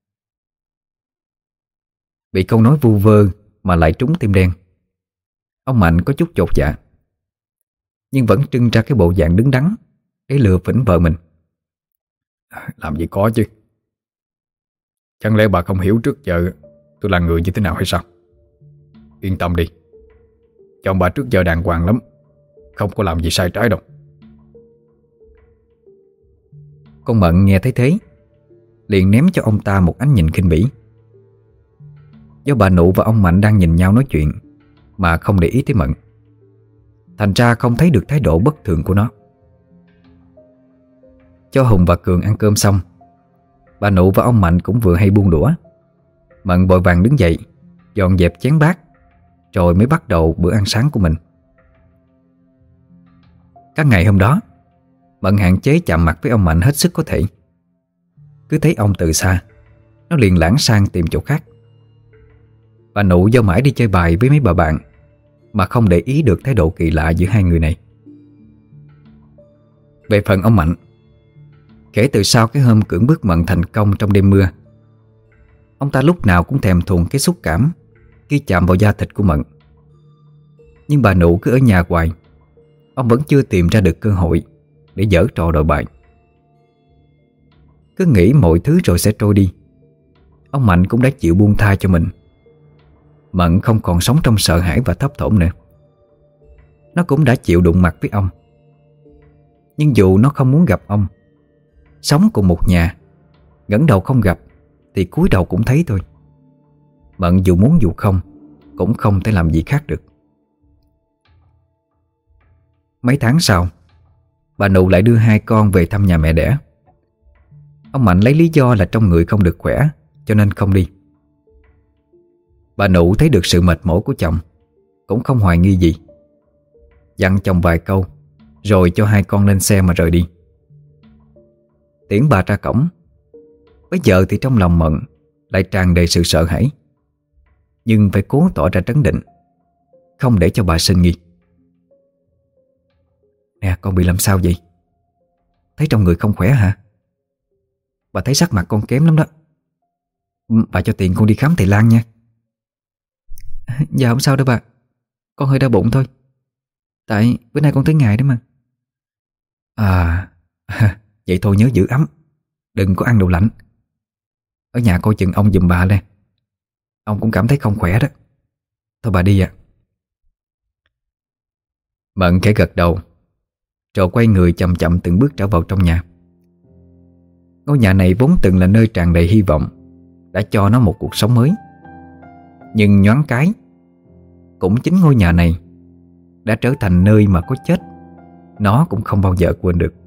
Bị câu nói vu vơ mà lại trúng tim đen, ông Mạnh có chút chột dạ, nhưng vẫn trưng ra cái bộ dạng đứng đắn để lừa phỉnh vợ mình. "Làm gì có chứ. Chẳng lẽ bà không hiểu trước giờ tôi là người như thế nào hay sao? Yên tâm đi, chồng bà trước giờ đàng hoàng lắm, không có làm gì sai trái đâu." Con Mận nghe thấy thế liền ném cho ông ta một ánh nhìn khinh bỉ. Do bà Nụ và ông Mạnh đang nhìn nhau nói chuyện mà không để ý tới Mận, thành ra không thấy được thái độ bất thường của nó. Cho Hùng và Cường ăn cơm xong, bà Nụ và ông Mạnh cũng vừa hay buông đũa. Mận vội vàng đứng dậy dọn dẹp chén bát, rồi mới bắt đầu bữa ăn sáng của mình. Các ngày hôm đó, Mận hạn chế chạm mặt với ông Mạnh hết sức có thể. Cứ thấy ông từ xa, nó liền lảng sang tìm chỗ khác. Bà Nụ do mãi đi chơi bài với mấy bà bạn mà không để ý được thái độ kỳ lạ giữa hai người này. Về phần ông Mạnh, kể từ sau cái hôm cưỡng bức Mận thành công trong đêm mưa, ông ta lúc nào cũng thèm thuồng cái xúc cảm khi chạm vào da thịt của Mận. Nhưng bà Nụ cứ ở nhà hoài, ông vẫn chưa tìm ra được cơ hội để giở trò đòi bại. Cứ nghĩ mọi thứ rồi sẽ trôi đi, ông Mạnh cũng đã chịu buông tha cho mình. Mận không còn sống trong sợ hãi và thấp thỏm nữa. Nó cũng đã chịu đụng mặt với ông. Nhưng dù nó không muốn gặp ông, sống cùng một nhà, ngẩng đầu không gặp thì cúi đầu cũng thấy thôi. Mận dù muốn dù không cũng không thể làm gì khác được. Mấy tháng sau, bà Nụ lại đưa hai con về thăm nhà mẹ đẻ. Ông Mạnh lấy lý do là trong người không được khỏe cho nên không đi. Bà Nụ thấy được sự mệt mỏi của chồng, cũng không hoài nghi gì, dặn chồng vài câu rồi cho hai con lên xe mà rời đi. Tiễn bà ra cổng, bây giờ thì trong lòng Mận lại tràn đầy sự sợ hãi, nhưng phải cố tỏ ra trấn định, không để cho bà sinh nghi. Nè, con bị làm sao vậy? Thấy trong người không khỏe hả? Bà thấy sắc mặt con kém lắm đó. Bà cho tiền con đi khám thầy Lan nha. Dạ không sao đâu bà, con hơi đau bụng thôi. Tại bữa nay con tới ngày đó mà. À, vậy thôi nhớ giữ ấm, đừng có ăn đồ lạnh. Ở nhà coi chừng ông giùm bà nè. Ông cũng cảm thấy không khỏe đó. Thôi bà đi ạ. Mận khẽ gật đầu, rồi quay người chậm chậm từng bước trở vào trong nhà. Ngôi nhà này vốn từng là nơi tràn đầy hy vọng, đã cho nó một cuộc sống mới. Nhưng nhoáng cái, cũng chính ngôi nhà này đã trở thành nơi mà có chết nó cũng không bao giờ quên được.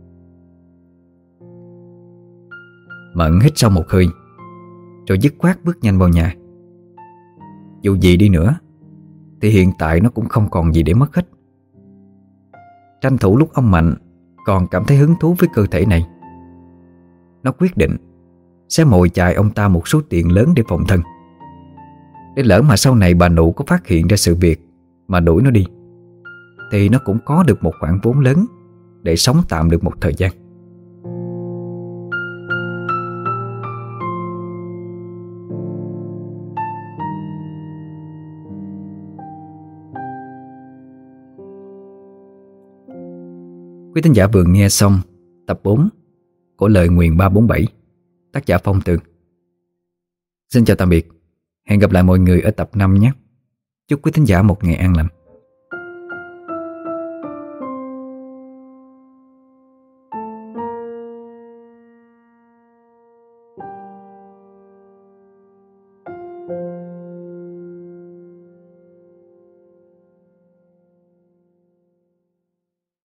Mận hít sâu một hơi, rồi dứt khoát bước nhanh vào nhà. Dù gì đi nữa thì hiện tại nó cũng không còn gì để mất hết. Tranh thủ lúc ông Mạnh còn cảm thấy hứng thú với cơ thể này, nó quyết định sẽ mồi chài ông ta một số tiền lớn để phòng thân. Để lỡ mà sau này bà Nụ có phát hiện ra sự việc mà đuổi nó đi, thì nó cũng có được một khoản vốn lớn để sống tạm được một thời gian. Quý thính giả vừa nghe xong tập bốn của Lời Nguyền ba bốn bảy, tác giả Phong Tường. Xin chào tạm biệt, hẹn gặp lại mọi người ở tập năm nhé. Chúc quý thính giả một ngày an lành.